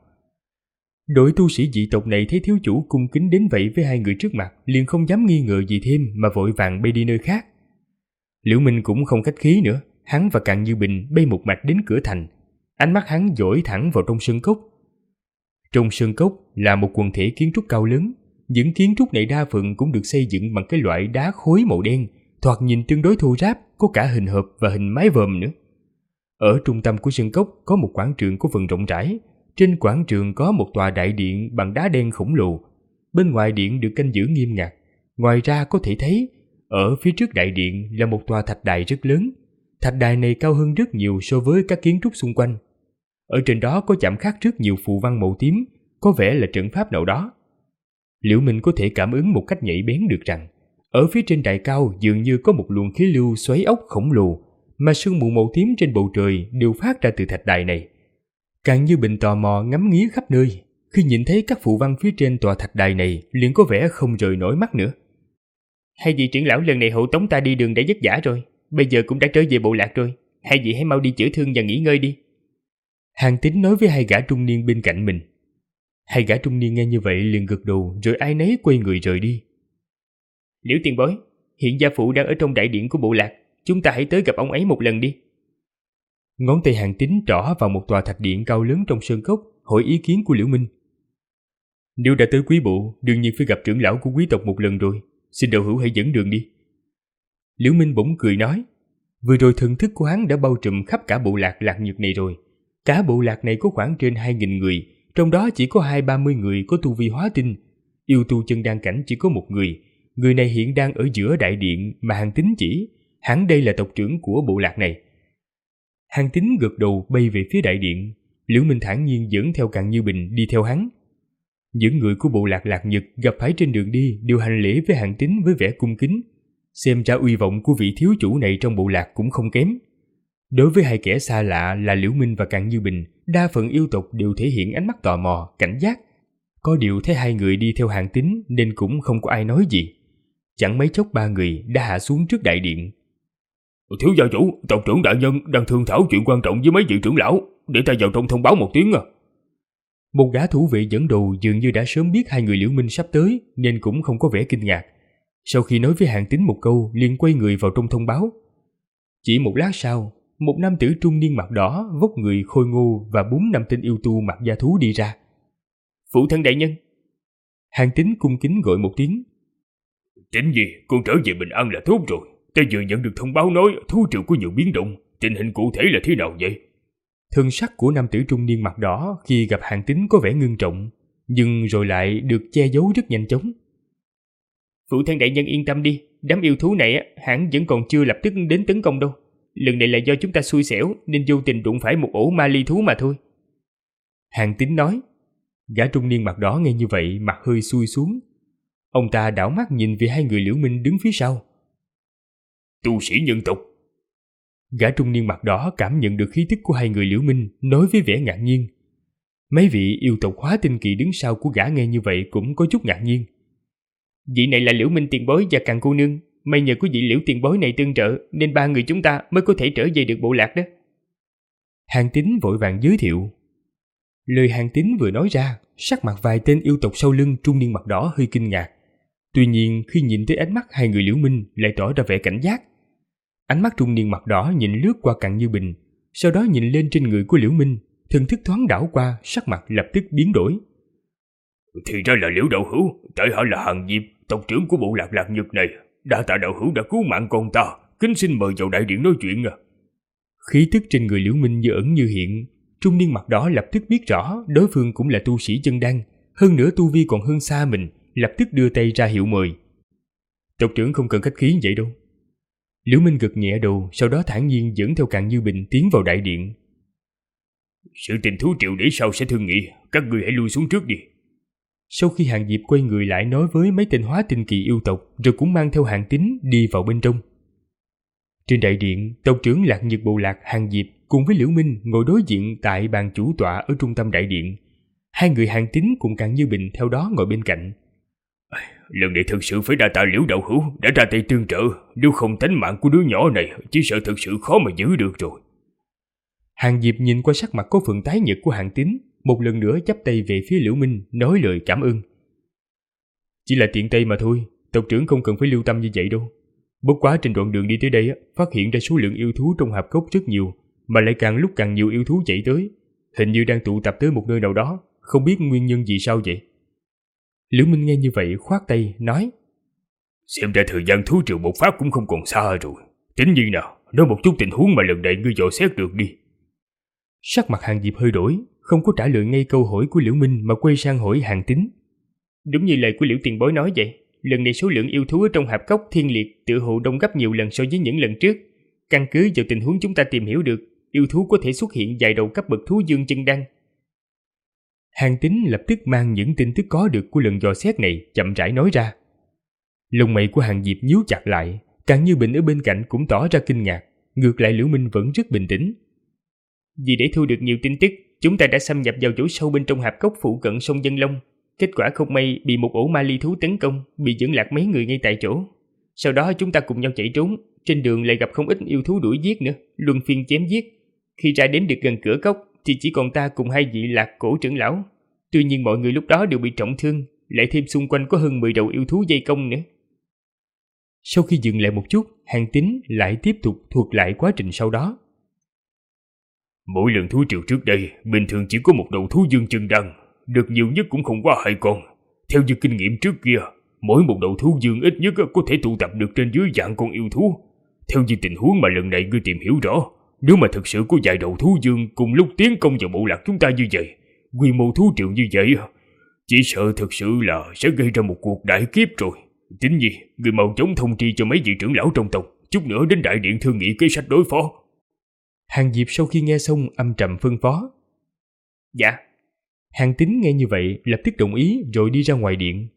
Đội tu sĩ dị tộc này thấy thiếu chủ cung kính đến vậy với hai người trước mặt, liền không dám nghi ngờ gì thêm mà vội vàng bay đi nơi khác. Liễu Minh cũng không khách khí nữa, hắn và Càn Như Bình bay một mạch đến cửa thành. Ánh mắt hắn dõi thẳng vào trong sơn cốc. Trong sơn cốc là một quần thể kiến trúc cao lớn. Những kiến trúc này đa phần cũng được xây dựng bằng cái loại đá khối màu đen, thoạt nhìn tương đối thô ráp, có cả hình hộp và hình mái vòm nữa. Ở trung tâm của sơn cốc có một quảng trường có phần rộng rãi. Trên quảng trường có một tòa đại điện bằng đá đen khổng lồ. Bên ngoài điện được canh giữ nghiêm ngặt. Ngoài ra có thể thấy, ở phía trước đại điện là một tòa thạch đài rất lớn. Thạch đài này cao hơn rất nhiều so với các kiến trúc xung quanh. Ở trên đó có chạm khắc rất nhiều phù văn màu tím, có vẻ là trận pháp nào đó. Liễu Minh có thể cảm ứng một cách nhạy bén được rằng, ở phía trên đài cao dường như có một luồng khí lưu xoáy ốc khổng lồ, mà sương mù màu tím trên bầu trời đều phát ra từ thạch đài này. Càng Như Bình tò mò ngắm nghía khắp nơi, khi nhìn thấy các phù văn phía trên tòa thạch đài này liền có vẻ không rời nổi mắt nữa. Hai vị trưởng lão lần này hộ tống ta đi đường đã vất vả rồi, bây giờ cũng đã trở về bộ lạc rồi, hai vị hãy mau đi chữa thương và nghỉ ngơi đi. Hàn Tín nói với hai gã trung niên bên cạnh mình. Hai gã trung niên nghe như vậy liền gật đầu rồi ai nấy quay người rời đi. Liễu tiền bối, hiện gia phụ đang ở trong đại điện của bộ lạc, chúng ta hãy tới gặp ông ấy một lần đi. Ngón tay Hàn Tín trỏ vào một tòa thạch điện cao lớn trong sơn cốc, hỏi ý kiến của Liễu Minh. Nếu đã tới quý bộ, đương nhiên phải gặp trưởng lão của quý tộc một lần rồi, xin đạo hữu hãy dẫn đường đi. Liễu Minh bỗng cười nói, vừa rồi thần thức của hắn đã bao trùm khắp cả bộ lạc Lạc Nhật này rồi. Cả bộ lạc này có khoảng trên 2.000 người, trong đó chỉ có 20-30 người có tu vi hóa tinh. Yêu tu chân đan cảnh chỉ có một người này hiện đang ở giữa đại điện mà Hàn Tín chỉ, hắn đây là tộc trưởng của bộ lạc này. Hàn Tín gật đầu bay về phía đại điện, Liễu Minh thản nhiên dẫn theo Càn Như Bình đi theo hắn. Những người của bộ lạc Lạc Nhật gặp phải trên đường đi đều hành lễ với Hàn Tín với vẻ cung kính, xem ra uy vọng của vị thiếu chủ này trong bộ lạc cũng không kém. Đối với hai kẻ xa lạ là Liễu Minh và Càn Như Bình, đa phần yêu tộc đều thể hiện ánh mắt tò mò, cảnh giác. Có điều thấy hai người đi theo Hàn Tín nên cũng không có ai nói gì. Chẳng mấy chốc ba người đã hạ xuống trước đại điện. Thiếu gia chủ, tộc trưởng đại nhân đang thương thảo chuyện quan trọng với mấy vị trưởng lão, để ta vào trong thông báo một tiếng à. Một gã thủ vệ dẫn đầu dường như đã sớm biết hai người Liễu Minh sắp tới nên cũng không có vẻ kinh ngạc. Sau khi nói với Hàn Tín một câu liền quay người vào trong thông báo. Chỉ một lát sau, một nam tử trung niên mặt đỏ, vóc người khôi ngô và 4-5 tên yêu tu mặc da thú đi ra. Phụ thân đại nhân. Hàn Tín cung kính gọi một tiếng. Tín gì, con trở về bình an là tốt rồi. Ta vừa nhận được thông báo nói thú triều có nhiều biến động, tình hình cụ thể là thế nào vậy? Thân sắc của nam tử trung niên mặt đỏ khi gặp Hàn Tín có vẻ ngưng trọng, nhưng rồi lại được che giấu rất nhanh chóng. Phụ thân đại nhân yên tâm đi, đám yêu thú này hẳn vẫn còn chưa lập tức đến tấn công đâu. Lần này là do chúng ta xui xẻo nên vô tình đụng phải một ổ ma ly thú mà thôi. Hàn Tín nói. Gã trung niên mặt đỏ nghe như vậy mặt hơi xuôi xuống. Ông ta đảo mắt nhìn về hai người Liễu Minh đứng phía sau. Tu sĩ nhân tộc. Gã trung niên mặt đỏ cảm nhận được khí tức của hai người Liễu Minh, nói với vẻ ngạc nhiên. Mấy vị yêu tộc hóa tinh kỳ đứng sau của gã nghe như vậy cũng có chút ngạc nhiên. Vị này là Liễu Minh tiền bối và Càn cô nương, may nhờ có vị Liễu tiền bối này tương trợ nên ba người chúng ta mới có thể trở về được bộ lạc đó. Hàn Tín vội vàng giới thiệu. Lời Hàn Tín vừa nói ra, sắc mặt vài tên yêu tộc sau lưng trung niên mặt đỏ hơi kinh ngạc. Tuy nhiên khi nhìn thấy ánh mắt hai người Liễu Minh lại tỏ ra vẻ cảnh giác. Ánh mắt trung niên mặt đỏ nhìn lướt qua Càn Như Bình, sau đó nhìn lên trên người của Liễu Minh, thần thức thoáng đảo qua, sắc mặt lập tức biến đổi. Thì ra là Liễu đạo hữu, tại hạ là Hàn Diệp, tộc trưởng của bộ lạc Lạc Nhật này. Đa tạ đạo hữu đã cứu mạng con ta, kính xin mời vào đại điện nói chuyện. Khí tức trên người Liễu Minh như ẩn như hiện, trung niên mặt đỏ lập tức biết rõ đối phương cũng là tu sĩ chân đan, hơn nữa tu vi còn hơn xa mình, lập tức đưa tay ra hiệu mời. Tộc trưởng không cần khách khí vậy đâu. Liễu Minh gật nhẹ đầu, sau đó thản nhiên dẫn theo Càn Như Bình tiến vào đại điện. Sự tình thú triệu để sau sẽ thương nghị, các ngươi hãy lui xuống trước đi. Sau khi Hàn Diệp quay người lại nói với mấy tên hóa tinh kỳ yêu tộc, rồi cũng mang theo Hàn Tín đi vào bên trong. Trên đại điện, tộc trưởng Lạc Nhật bộ lạc Hàn Diệp cùng với Liễu Minh ngồi đối diện tại bàn chủ tọa ở trung tâm đại điện. Hai người Hàn Tín cùng Càn Như Bình theo đó ngồi bên cạnh. Lần này thực sự phải đa tạ Liễu đạo hữu đã ra tay tương trợ, nếu không tánh mạng của đứa nhỏ này chỉ sợ thực sự khó mà giữ được rồi. Hàn Diệp nhìn qua sắc mặt có phần tái nhợt của Hàn Tín, một lần nữa chắp tay về phía Liễu Minh nói lời cảm ơn. Chỉ là tiện tay mà thôi, tộc trưởng không cần phải lưu tâm như vậy đâu. Bất quá trên đoạn đường đi tới đây phát hiện ra số lượng yêu thú trong hạp cốc rất nhiều, mà lại càng lúc càng nhiều yêu thú chạy tới, hình như đang tụ tập tới một nơi nào đó, không biết nguyên nhân gì sao vậy. Liễu Minh nghe như vậy khoát tay nói: Xem ra thời gian thú triệu bộc phát cũng không còn xa rồi. Tính như nào, nói một chút tình huống mà lần này ngươi dò xét được đi. Sắc mặt Hàn Diệp hơi đổi, không có trả lời ngay câu hỏi của Liễu Minh mà quay sang hỏi Hàn Tín. Đúng như lời của Liễu tiền bối nói vậy, lần này số lượng yêu thú ở trong hạp cốc Thiên Liệt tựa hồ đông gấp nhiều lần so với những lần trước. Căn cứ vào tình huống chúng ta tìm hiểu được, yêu thú có thể xuất hiện vài đầu cấp bậc thú dương chân đan. Hàn Tín lập tức mang những tin tức có được của lần dò xét này chậm rãi nói ra. Lông mày của Hàn Diệp nhíu chặt lại, Càn Như Bình ở bên cạnh cũng tỏ ra kinh ngạc, ngược lại Liễu Minh vẫn rất bình tĩnh. Vì để thu được nhiều tin tức, chúng ta đã xâm nhập vào chỗ sâu bên trong hạp cốc phụ cận sông Dân Long. Kết quả không may bị một ổ ma ly thú tấn công, bị dẫn lạc mấy người ngay tại chỗ. Sau đó chúng ta cùng nhau chạy trốn, trên đường lại gặp không ít yêu thú đuổi giết nữa, luân phiên chém giết. Khi ra đến được gần cửa cốc thì chỉ còn ta cùng hai vị lạc cổ trưởng lão. Tuy nhiên mọi người lúc đó đều bị trọng thương, lại thêm xung quanh có hơn 10 đầu yêu thú dây công nữa. Sau khi dừng lại một chút, Hàn Tín lại tiếp tục thuật lại quá trình sau đó. Mỗi lần thú triệu trước đây, bình thường chỉ có một đầu thú dương chân đan, được nhiều nhất cũng không qua 2 con. Theo như kinh nghiệm trước kia, mỗi một đầu thú dương ít nhất có thể tụ tập được trên dưới vạn con yêu thú. Theo như tình huống mà lần này ngươi tìm hiểu rõ, nếu mà thực sự có vài đầu thú dương cùng lúc tiến công vào bộ lạc chúng ta như vậy, quy mô thú triệu như vậy, chỉ sợ thực sự là sẽ gây ra một cuộc đại kiếp rồi. Tính nhi, người mau chóng thông tri cho mấy vị trưởng lão trong tộc, chút nữa đến đại điện thương nghị kế sách đối phó. Hàn Diệp sau khi nghe xong âm trầm phân phó. Dạ. Hàn Tín nghe như vậy lập tức đồng ý rồi đi ra ngoài điện.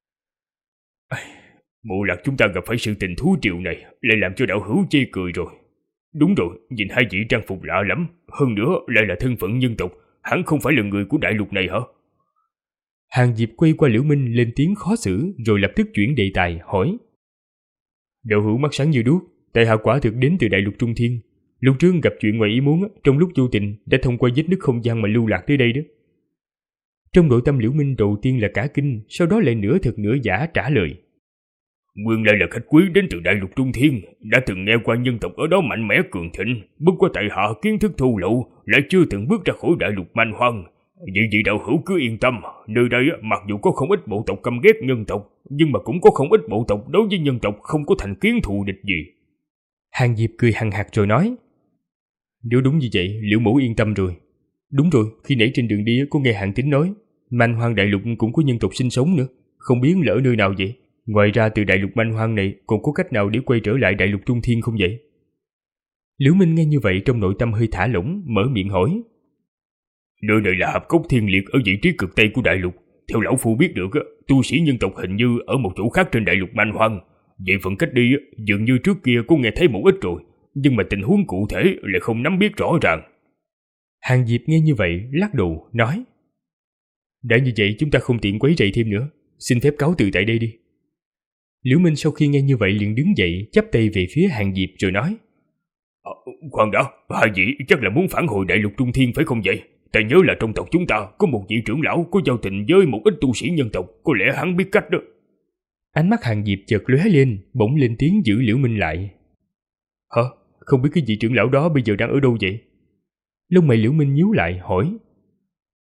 Bộ lạc chúng ta gặp phải sự tình thú triệu này lại làm cho đạo hữu chê cười rồi. Đúng rồi, nhìn hai vị trang phục lạ lắm, hơn nữa lại là thân phận nhân tộc, hẳn không phải là người của đại lục này hả? Hàn Diệp quay qua Liễu Minh lên tiếng khó xử rồi lập tức chuyển đề tài hỏi. Đạo hữu mắt sáng như đuốc, tại hạ quả thực đến từ đại lục Trung Thiên. Lúc trước gặp chuyện ngoài ý muốn, trong lúc vô tình đã thông qua vết nứt không gian mà lưu lạc tới đây đó. Trong nội tâm Liễu Minh đầu tiên là cả kinh, sau đó lại nửa thật nửa giả trả lời. Nguyên lại là khách quý đến từ đại lục Trung Thiên, đã từng nghe qua nhân tộc ở đó mạnh mẽ cường thịnh, bất quá tại hạ kiến thức thô lậu, lại chưa từng bước ra khỏi đại lục man hoang. Vậy vị đạo hữu cứ yên tâm, nơi đây mặc dù có không ít bộ tộc căm ghét nhân tộc, nhưng mà cũng có không ít bộ tộc đối với nhân tộc không có thành kiến thù địch gì. Hàn Diệp cười hằng hạc rồi nói. Nếu đúng như vậy, Liễu mẫu yên tâm rồi. Đúng rồi, khi nãy trên đường đi có nghe Hàn Tín nói, man hoang đại lục cũng có nhân tộc sinh sống nữa, không biết lỡ nơi nào vậy. Ngoài ra từ đại lục man hoang này còn có cách nào để quay trở lại đại lục Trung Thiên không vậy? Liễu Minh nghe như vậy trong nội tâm hơi thả lỏng, mở miệng hỏi. Nơi này là hạp cốc Thiên Liệt ở vị trí cực tây của đại lục. Theo lão phu biết được, tu sĩ nhân tộc hình như ở một chỗ khác trên đại lục man hoang. Về phần cách đi, dường như trước kia có nghe thấy một ít rồi, nhưng mà tình huống cụ thể lại không nắm biết rõ ràng. Hàn Diệp nghe như vậy lắc đầu nói. Đã như vậy chúng ta không tiện quấy rầy thêm nữa, xin phép cáo từ tại đây đi. Liễu Minh sau khi nghe như vậy liền đứng dậy chắp tay về phía Hàn Diệp rồi nói. Khoan đã, hai vị chắc là muốn phản hồi đại lục Trung Thiên phải không vậy? Ta nhớ là trong tộc chúng ta có một vị trưởng lão có giao tình với một ít tu sĩ nhân tộc, có lẽ hắn biết cách đó. Ánh mắt Hàn Diệp chợt lóe lên, bỗng lên tiếng giữ Liễu Minh lại. Hả? Không biết cái vị trưởng lão đó bây giờ đang ở đâu vậy? Lông mày Liễu Minh nhíu lại hỏi.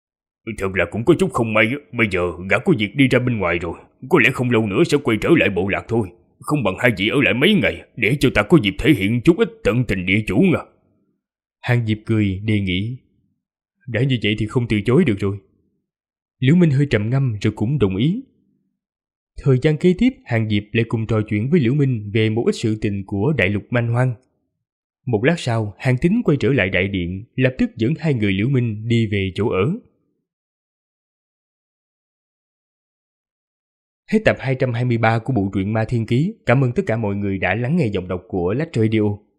Thật là cũng có chút không may, bây giờ gã có việc đi ra bên ngoài rồi, có lẽ không lâu nữa sẽ quay trở lại bộ lạc thôi. Không bằng hai vị ở lại mấy ngày để cho ta có dịp thể hiện chút ít tận tình địa chủ nha. Hàng Diệp cười đề nghị. Đã như vậy thì không từ chối được rồi. Liễu Minh hơi trầm ngâm rồi cũng đồng ý. Thời gian kế tiếp, Hàng Diệp lại cùng trò chuyện với Liễu Minh về một ít sự tình của đại lục man hoang. Một lát sau, Hàng Tín quay trở lại đại điện, lập tức dẫn hai người Liễu Minh đi về chỗ ở. Hết tập 223 của bộ truyện Ma Thiên Ký. Cảm ơn tất cả mọi người đã lắng nghe giọng đọc của Lách Radio.